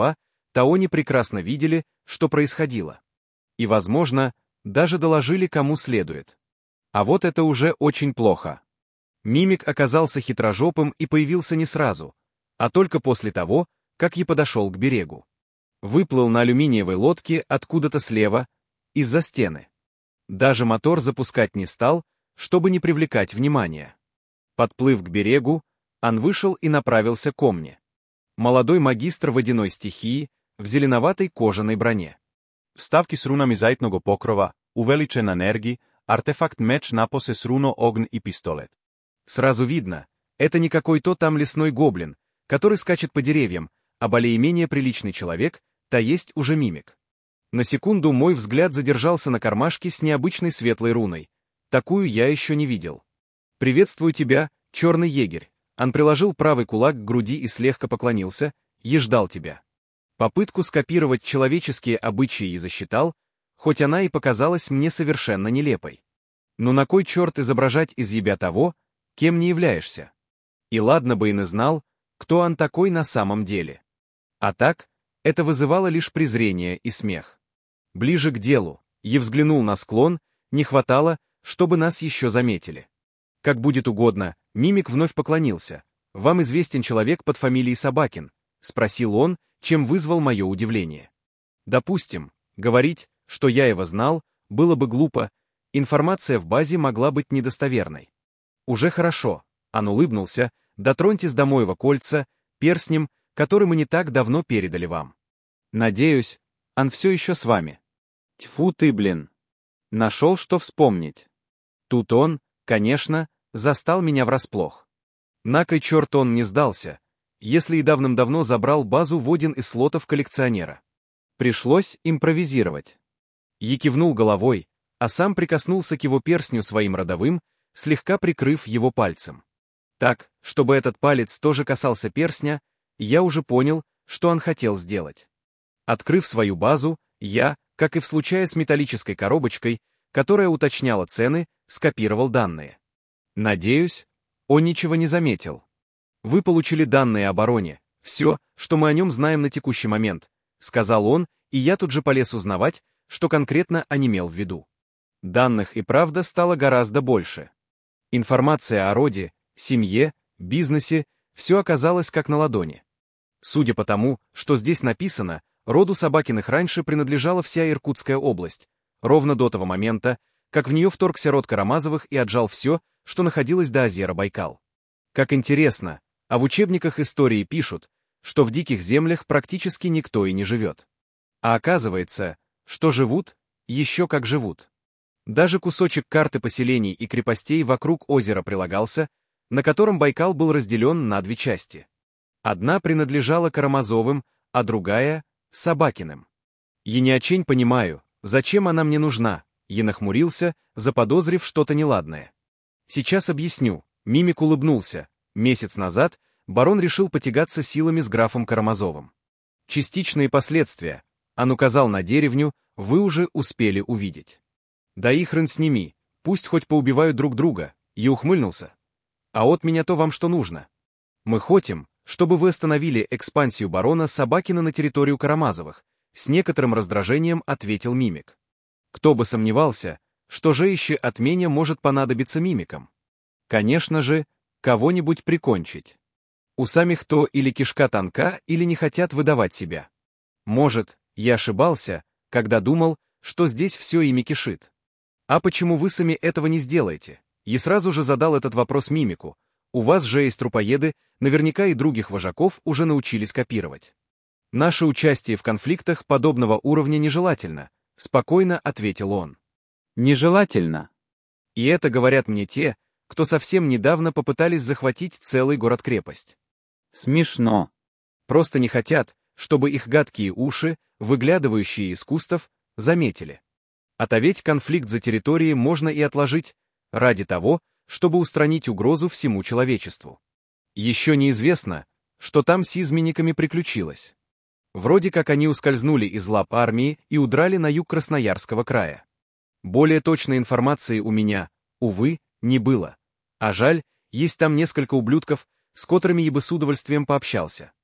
Таони прекрасно видели, что происходило. И, возможно, даже доложили кому следует. А вот это уже очень плохо. Мимик оказался хитрожопым и появился не сразу, а только после того, как я подошел к берегу. Выплыл на алюминиевой лодке откуда-то слева, из-за стены. Даже мотор запускать не стал, чтобы не привлекать внимания. Подплыв к берегу, он вышел и направился ко мне. Молодой магистр водяной стихии в зеленоватой кожаной броне. Вставки с рунами заитного покрова, увеличен энергии, артефакт меч напосе с руно огн и пистолет. Сразу видно, это не какой-то там лесной гоблин, который скачет по деревьям, а более-менее приличный человек, то есть уже мимик. На секунду мой взгляд задержался на кармашке с необычной светлой руной. Такую я еще не видел. «Приветствую тебя, черный егерь». Он приложил правый кулак к груди и слегка поклонился. «Я ждал тебя». Попытку скопировать человеческие обычаи и засчитал, хоть она и показалась мне совершенно нелепой. Но на кой черт изображать из себя того, кем не являешься? И ладно бы и не знал, кто он такой на самом деле. А так, это вызывало лишь презрение и смех. Ближе к делу, я взглянул на склон, не хватало, чтобы нас еще заметили. Как будет угодно, мимик вновь поклонился. «Вам известен человек под фамилией Собакин?» — спросил он, чем вызвал мое удивление. Допустим, говорить, что я его знал, было бы глупо, информация в базе могла быть недостоверной. Уже хорошо, он улыбнулся, дотроньтесь до моего кольца, перстнем, который мы не так давно передали вам. Надеюсь, он все еще с вами. Тьфу ты, блин. Нашел, что вспомнить. Тут он, конечно, застал меня врасплох. На кой черт он не сдался, если и давным-давно забрал базу водин из слотов коллекционера. Пришлось импровизировать. Я кивнул головой, а сам прикоснулся к его перстню своим родовым, слегка прикрыв его пальцем. Так, чтобы этот палец тоже касался перстня, я уже понял, что он хотел сделать. Открыв свою базу, я, как и в случае с металлической коробочкой, которая уточняла цены, скопировал данные. Надеюсь, он ничего не заметил. Вы получили данные о бароне, все, что мы о нем знаем на текущий момент, сказал он, и я тут же полез узнавать, что конкретно он имел в виду. Данных и правда стало гораздо больше. Информация о роде, семье, бизнесе, все оказалось как на ладони. Судя по тому, что здесь написано, роду Собакиных раньше принадлежала вся Иркутская область, ровно до того момента, как в нее вторгся род Карамазовых и отжал все, что находилось до озера Байкал. Как интересно, а в учебниках истории пишут, что в диких землях практически никто и не живет. А оказывается, что живут, еще как живут. Даже кусочек карты поселений и крепостей вокруг озера прилагался, на котором Байкал был разделен на две части. Одна принадлежала Карамазовым, а другая — Собакиным. Я не очень понимаю, зачем она мне нужна, я нахмурился, заподозрив что-то неладное. Сейчас объясню, мимик улыбнулся. Месяц назад барон решил потягаться силами с графом Карамазовым. Частичные последствия, он указал на деревню, вы уже успели увидеть. Да и хрен с ними, пусть хоть поубивают друг друга, я ухмыльнулся. А от меня то вам что нужно? Мы хотим, чтобы вы остановили экспансию барона Собакина на территорию Карамазовых, с некоторым раздражением ответил мимик. Кто бы сомневался, что жеище от меня может понадобиться мимикам. Конечно же, кого-нибудь прикончить. У самих то или кишка тонка, или не хотят выдавать себя. Может, я ошибался, когда думал, что здесь все ими кишит. А почему вы сами этого не сделаете? И сразу же задал этот вопрос мимику. У вас же есть трупоеды, наверняка и других вожаков уже научились копировать. Наше участие в конфликтах подобного уровня нежелательно, спокойно ответил он. Нежелательно. И это говорят мне те, кто совсем недавно попытались захватить целый город-крепость. Смешно. Просто не хотят, чтобы их гадкие уши, выглядывающие из кустов, заметили. Отоветь конфликт за территорией можно и отложить, ради того, чтобы устранить угрозу всему человечеству. Еще неизвестно, что там с изменниками приключилось. Вроде как они ускользнули из лап армии и удрали на юг Красноярского края. Более точной информации у меня, увы, не было. А жаль, есть там несколько ублюдков, с которыми я бы с удовольствием пообщался.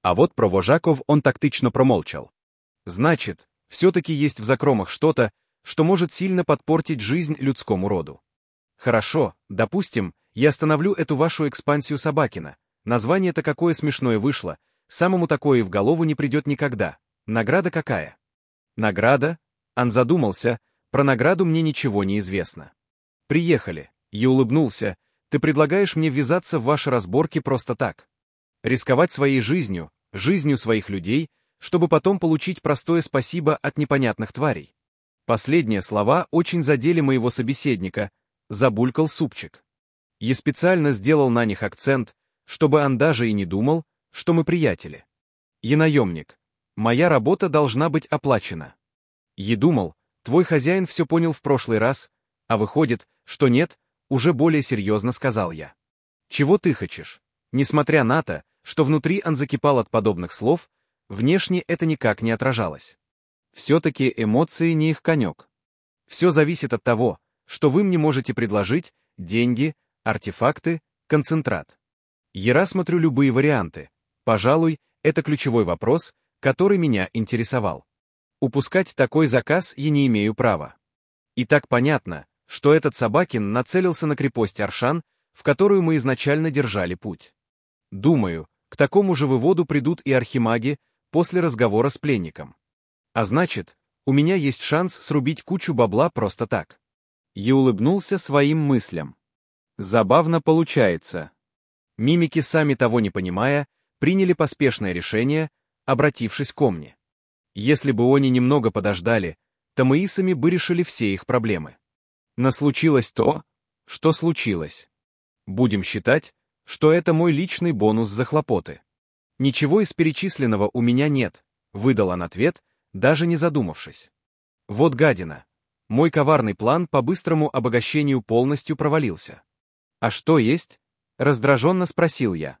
А вот про вожаков он тактично промолчал. Значит, все-таки есть в закромах что-то, что может сильно подпортить жизнь людскому роду. Хорошо, допустим, я остановлю эту вашу экспансию Собакина. Название-то какое смешное вышло, самому такое и в голову не придет никогда. Награда какая? Награда? Ан задумался, про награду мне ничего не известно. Приехали. Я улыбнулся. Ты предлагаешь мне ввязаться в ваши разборки просто так? Рисковать своей жизнью, жизнью своих людей, чтобы потом получить простое спасибо от непонятных тварей. Последние слова очень задели моего собеседника, забулькал супчик. Я специально сделал на них акцент, чтобы он даже и не думал, что мы приятели. Я наемник. Моя работа должна быть оплачена. Я думал, твой хозяин все понял в прошлый раз, а выходит, что нет, уже более серьезно сказал я. Чего ты хочешь? Несмотря на то, что внутри он закипал от подобных слов, внешне это никак не отражалось. Все-таки эмоции не их конек. Все зависит от того, что вы мне можете предложить, деньги, артефакты, концентрат. Я рассмотрю любые варианты. Пожалуй, это ключевой вопрос, который меня интересовал. Упускать такой заказ я не имею права. И так понятно, что этот Собакин нацелился на крепость Аршан, в которую мы изначально держали путь. Думаю, к такому же выводу придут и архимаги после разговора с пленником. А значит, у меня есть шанс срубить кучу бабла просто так. Я улыбнулся своим мыслям. Забавно получается. Мимики, сами того не понимая, приняли поспешное решение, обратившись ко мне. Если бы они немного подождали, то мы и сами бы решили все их проблемы. Но случилось то, что случилось. Будем считать, что это мой личный бонус за хлопоты. Ничего из перечисленного у меня нет, выдал он ответ, даже не задумавшись. Вот гадина. Мой коварный план по быстрому обогащению полностью провалился. А что есть? Раздраженно спросил я.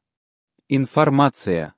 Информация.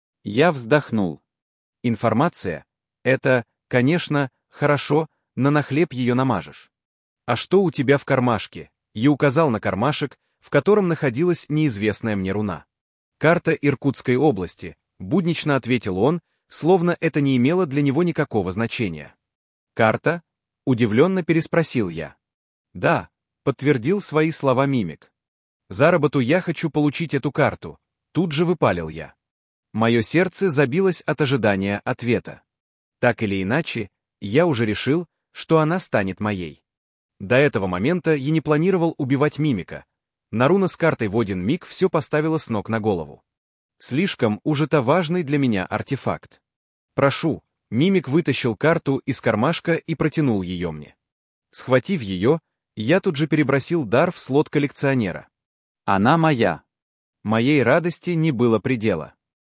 Я вздохнул. Информация — это, конечно, хорошо, но на хлеб ее намажешь. А что у тебя в кармашке? Я указал на кармашек, в котором находилась неизвестная мне руна. Карта Иркутской области, буднично ответил он, словно это не имело для него никакого значения. «Карта?» — удивленно переспросил я. «Да», — подтвердил свои слова мимик. «За работу я хочу получить эту карту», — тут же выпалил я. Мое сердце забилось от ожидания ответа. Так или иначе, я уже решил, что она станет моей. До этого момента я не планировал убивать мимика. Наруна с картой в один миг все поставила с ног на голову. Слишком уж это важный для меня артефакт. «Прошу», — мимик вытащил карту из кармашка и протянул ее мне. Схватив ее, я тут же перебросил дар в слот коллекционера. Она моя. Моей радости не было предела.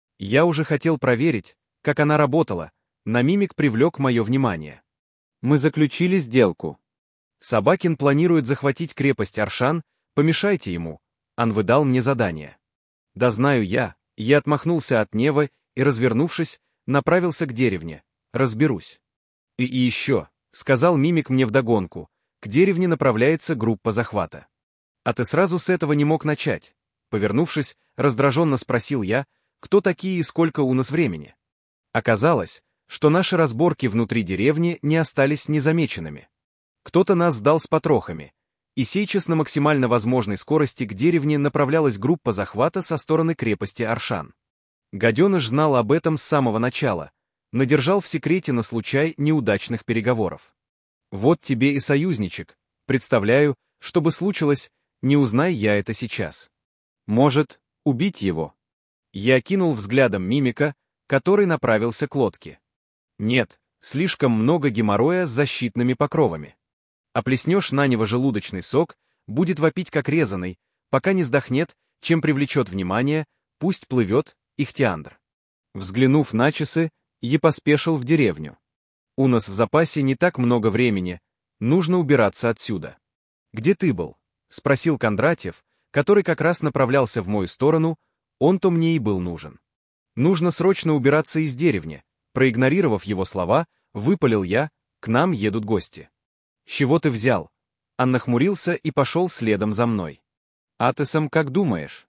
Я уже хотел проверить, как она работала, но мимик привлек мое внимание. Мы заключили сделку. Собакин планирует захватить крепость Аршан, помешайте ему. Он выдал мне задание. Да знаю я отмахнулся от Нева и, развернувшись, направился к деревне. Разберусь. И еще, сказал мимик мне вдогонку, к деревне направляется группа захвата. А ты сразу с этого не мог начать. Повернувшись, раздраженно спросил я, кто такие и сколько у нас времени. Оказалось, что наши разборки внутри деревни не остались незамеченными. Кто-то нас сдал с потрохами, и сейчас на максимально возможной скорости к деревне направлялась группа захвата со стороны крепости Аршан. Гаденыш знал об этом с самого начала, но держал в секрете на случай неудачных переговоров. Вот тебе и союзничек, представляю, что бы случилось, не узнай я это сейчас. Может, убить его? Я окинул взглядом мимика, который направился к лодке. Нет, слишком много геморроя с защитными покровами. Оплеснешь на него желудочный сок, будет вопить как резаный, пока не сдохнет, чем привлечет внимание, пусть плывет Ихтиандр. Взглянув на часы, я поспешил в деревню. У нас в запасе не так много времени, нужно убираться отсюда. «Где ты был?» — спросил Кондратьев, который как раз направлялся в мою сторону, он-то мне и был нужен. «Нужно срочно убираться из деревни», проигнорировав его слова, выпалил я, к нам едут гости. «С чего ты взял?» Он нахмурился и пошел следом за мной. «А ты сам как думаешь?»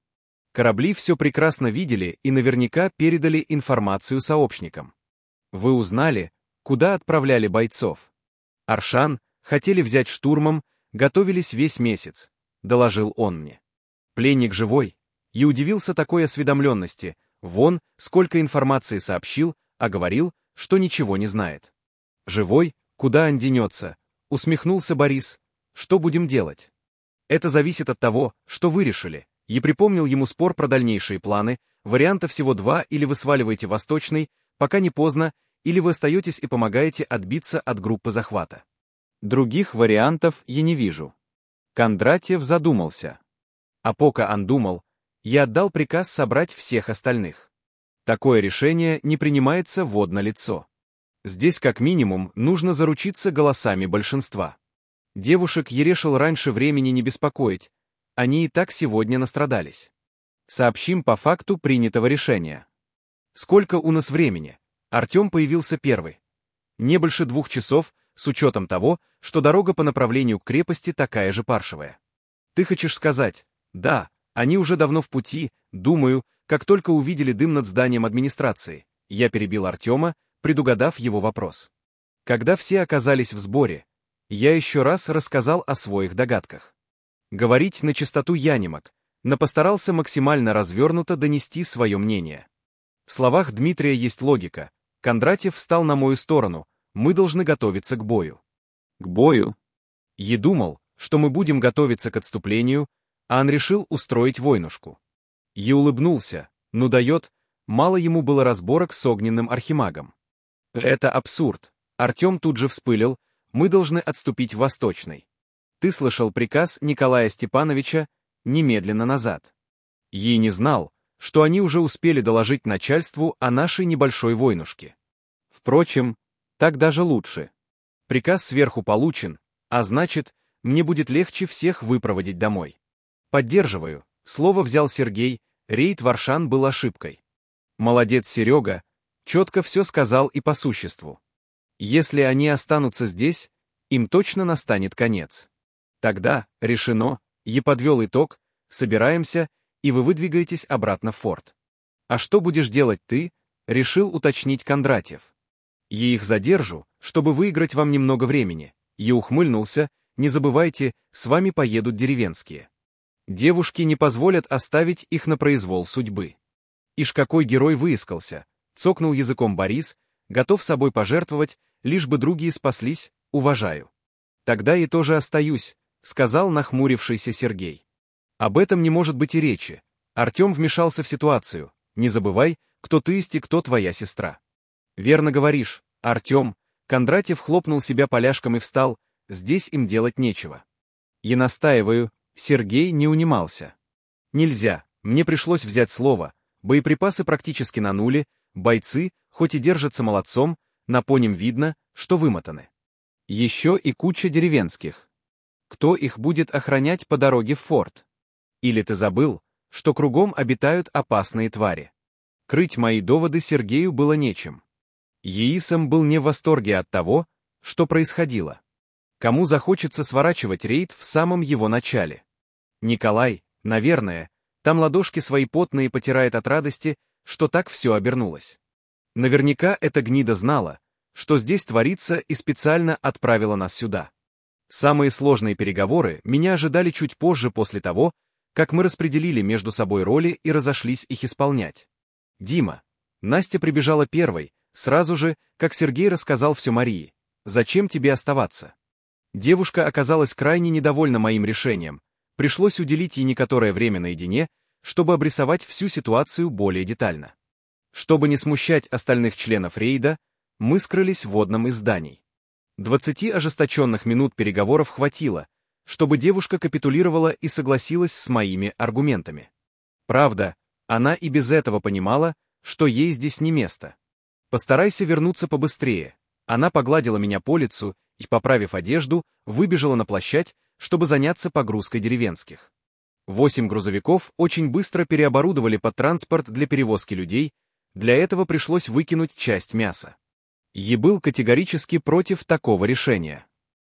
Корабли все прекрасно видели и наверняка передали информацию сообщникам. Вы узнали, куда отправляли бойцов? Аршан хотели взять штурмом, готовились весь месяц, доложил он мне. Пленник живой, и удивился такой осведомленности, вон, сколько информации сообщил, а говорил, что ничего не знает. Живой, куда он денется? Усмехнулся Борис. Что будем делать? Это зависит от того, что вы решили. И припомнил ему спор про дальнейшие планы, варианта всего два: или вы сваливаете Восточный, пока не поздно, или вы остаетесь и помогаете отбиться от группы захвата. Других вариантов я не вижу. Кондратьев задумался. А пока он думал, я отдал приказ собрать всех остальных. Такое решение не принимается в одно лицо. Здесь как минимум нужно заручиться голосами большинства. Девушек я решил раньше времени не беспокоить, они и так сегодня настрадались. Сообщим по факту принятого решения. Сколько у нас времени? Артем появился первый. Не больше 2 часов, с учетом того, что дорога по направлению к крепости такая же паршивая. Ты хочешь сказать? Да, они уже давно в пути, думаю, как только увидели дым над зданием администрации. Я перебил Артема, предугадав его вопрос. Когда все оказались в сборе, я еще раз рассказал о своих догадках. Говорить на чистоту я не мог, но постарался максимально развернуто донести свое мнение. В словах Дмитрия есть логика. Кондратьев встал на мою сторону, мы должны готовиться к бою. К бою? Я думал, что мы будем готовиться к отступлению, а он решил устроить войнушку. Я улыбнулся, ну дает, мало ему было разборок с огненным архимагом. Это абсурд. Артем тут же вспылил, мы должны отступить в Восточный. Ты слышал приказ Николая Степановича немедленно назад. Я не знал, что они уже успели доложить начальству о нашей небольшой войнушке. Впрочем, так даже лучше. Приказ сверху получен, а значит, мне будет легче всех выпроводить домой. Поддерживаю. Слово взял Сергей, рейд в Аршан был ошибкой. Молодец Серега, четко все сказал и по существу. Если они останутся здесь, им точно настанет конец. Тогда, решено, я подвел итог, собираемся, и вы выдвигаетесь обратно в форт. А что будешь делать ты, решил уточнить Кондратьев. Я их задержу, чтобы выиграть вам немного времени. Я ухмыльнулся, не забывайте, с вами поедут деревенские. Девушки не позволят оставить их на произвол судьбы. Ишь какой герой выискался, цокнул языком Борис, готов собой пожертвовать, лишь бы другие спаслись, уважаю. Тогда и тоже остаюсь, сказал нахмурившийся Сергей. Об этом не может быть и речи. Артем вмешался в ситуацию. Не забывай, кто ты есть и кто твоя сестра. Верно говоришь, Артем. Кондратьев хлопнул себя поляшком и встал, здесь им делать нечего. Я настаиваю, Сергей не унимался. Нельзя, мне пришлось взять слово, боеприпасы практически на нуле, бойцы, хоть и держатся молодцом, на по ним видно, что вымотаны. Еще и куча деревенских. Кто их будет охранять по дороге в форт? Или ты забыл, что кругом обитают опасные твари? Крыть мои доводы Сергею было нечем. Еисом был не в восторге от того, что происходило. Кому захочется сворачивать рейд в самом его начале? Николай, наверное, там ладошки свои потные потирает от радости, что так все обернулось. Наверняка эта гнида знала, что здесь творится, и специально отправила нас сюда. Самые сложные переговоры меня ожидали чуть позже после того, как мы распределили между собой роли и разошлись их исполнять. Дима. Настя прибежала первой, сразу же, как Сергей рассказал все Марии. Зачем тебе оставаться? Девушка оказалась крайне недовольна моим решением. Пришлось уделить ей некоторое время наедине, чтобы обрисовать всю ситуацию более детально. Чтобы не смущать остальных членов рейда, мы скрылись в одном из зданий. 20 ожесточенных минут переговоров хватило, чтобы девушка капитулировала и согласилась с моими аргументами. Правда, она и без этого понимала, что ей здесь не место. Постарайся вернуться побыстрее. Она погладила меня по лицу и, поправив одежду, выбежала на площадь, чтобы заняться погрузкой деревенских. 8 грузовиков очень быстро переоборудовали под транспорт для перевозки людей, для этого пришлось выкинуть часть мяса. Я был категорически против такого решения.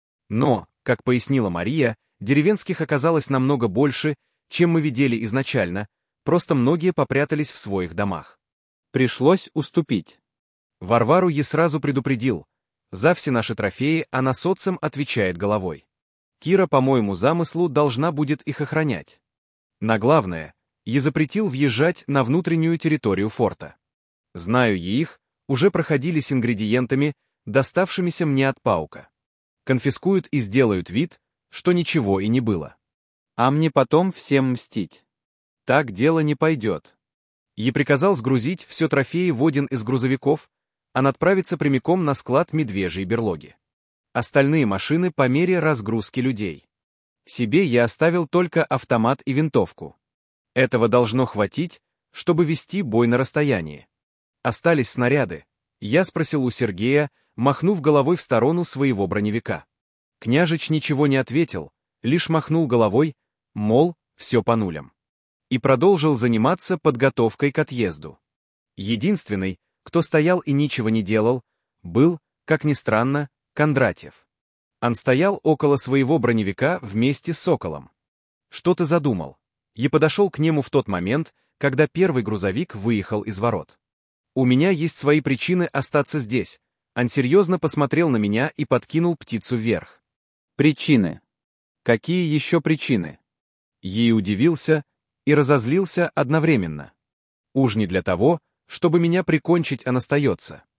Но, как пояснила Мария, деревенских оказалось намного больше, чем мы видели изначально, просто многие попрятались в своих домах. Пришлось уступить. Варвару я сразу предупредил. За все наши трофеи она соцем отвечает головой. Кира, по моему замыслу, должна будет их охранять. На главное, я запретил въезжать на внутреннюю территорию форта. Знаю я их, уже проходили с ингредиентами, доставшимися мне от Паука. Конфискуют и сделают вид, что ничего и не было. А мне потом всем мстить. Так дело не пойдет. Я приказал сгрузить все трофеи в один из грузовиков, а отправиться прямиком на склад медвежьей берлоги. Остальные машины по мере разгрузки людей. Себе я оставил только автомат и винтовку. Этого должно хватить, чтобы вести бой на расстоянии. Остались снаряды. Я спросил у Сергея, махнув головой в сторону своего броневика. Княжич ничего не ответил, лишь махнул головой, мол, все по нулям. И продолжил заниматься подготовкой к отъезду. Единственный, кто стоял и ничего не делал, был, как ни странно, Кондратьев. Он стоял около своего броневика вместе с Соколом. Что-то задумал. Я подошел к нему в тот момент, когда первый грузовик выехал из ворот. У меня есть свои причины остаться здесь. Он серьезно посмотрел на меня и подкинул птицу вверх. Причины. Какие еще причины? Ей удивился и разозлился одновременно. Уж не для того, чтобы меня прикончить, он остается.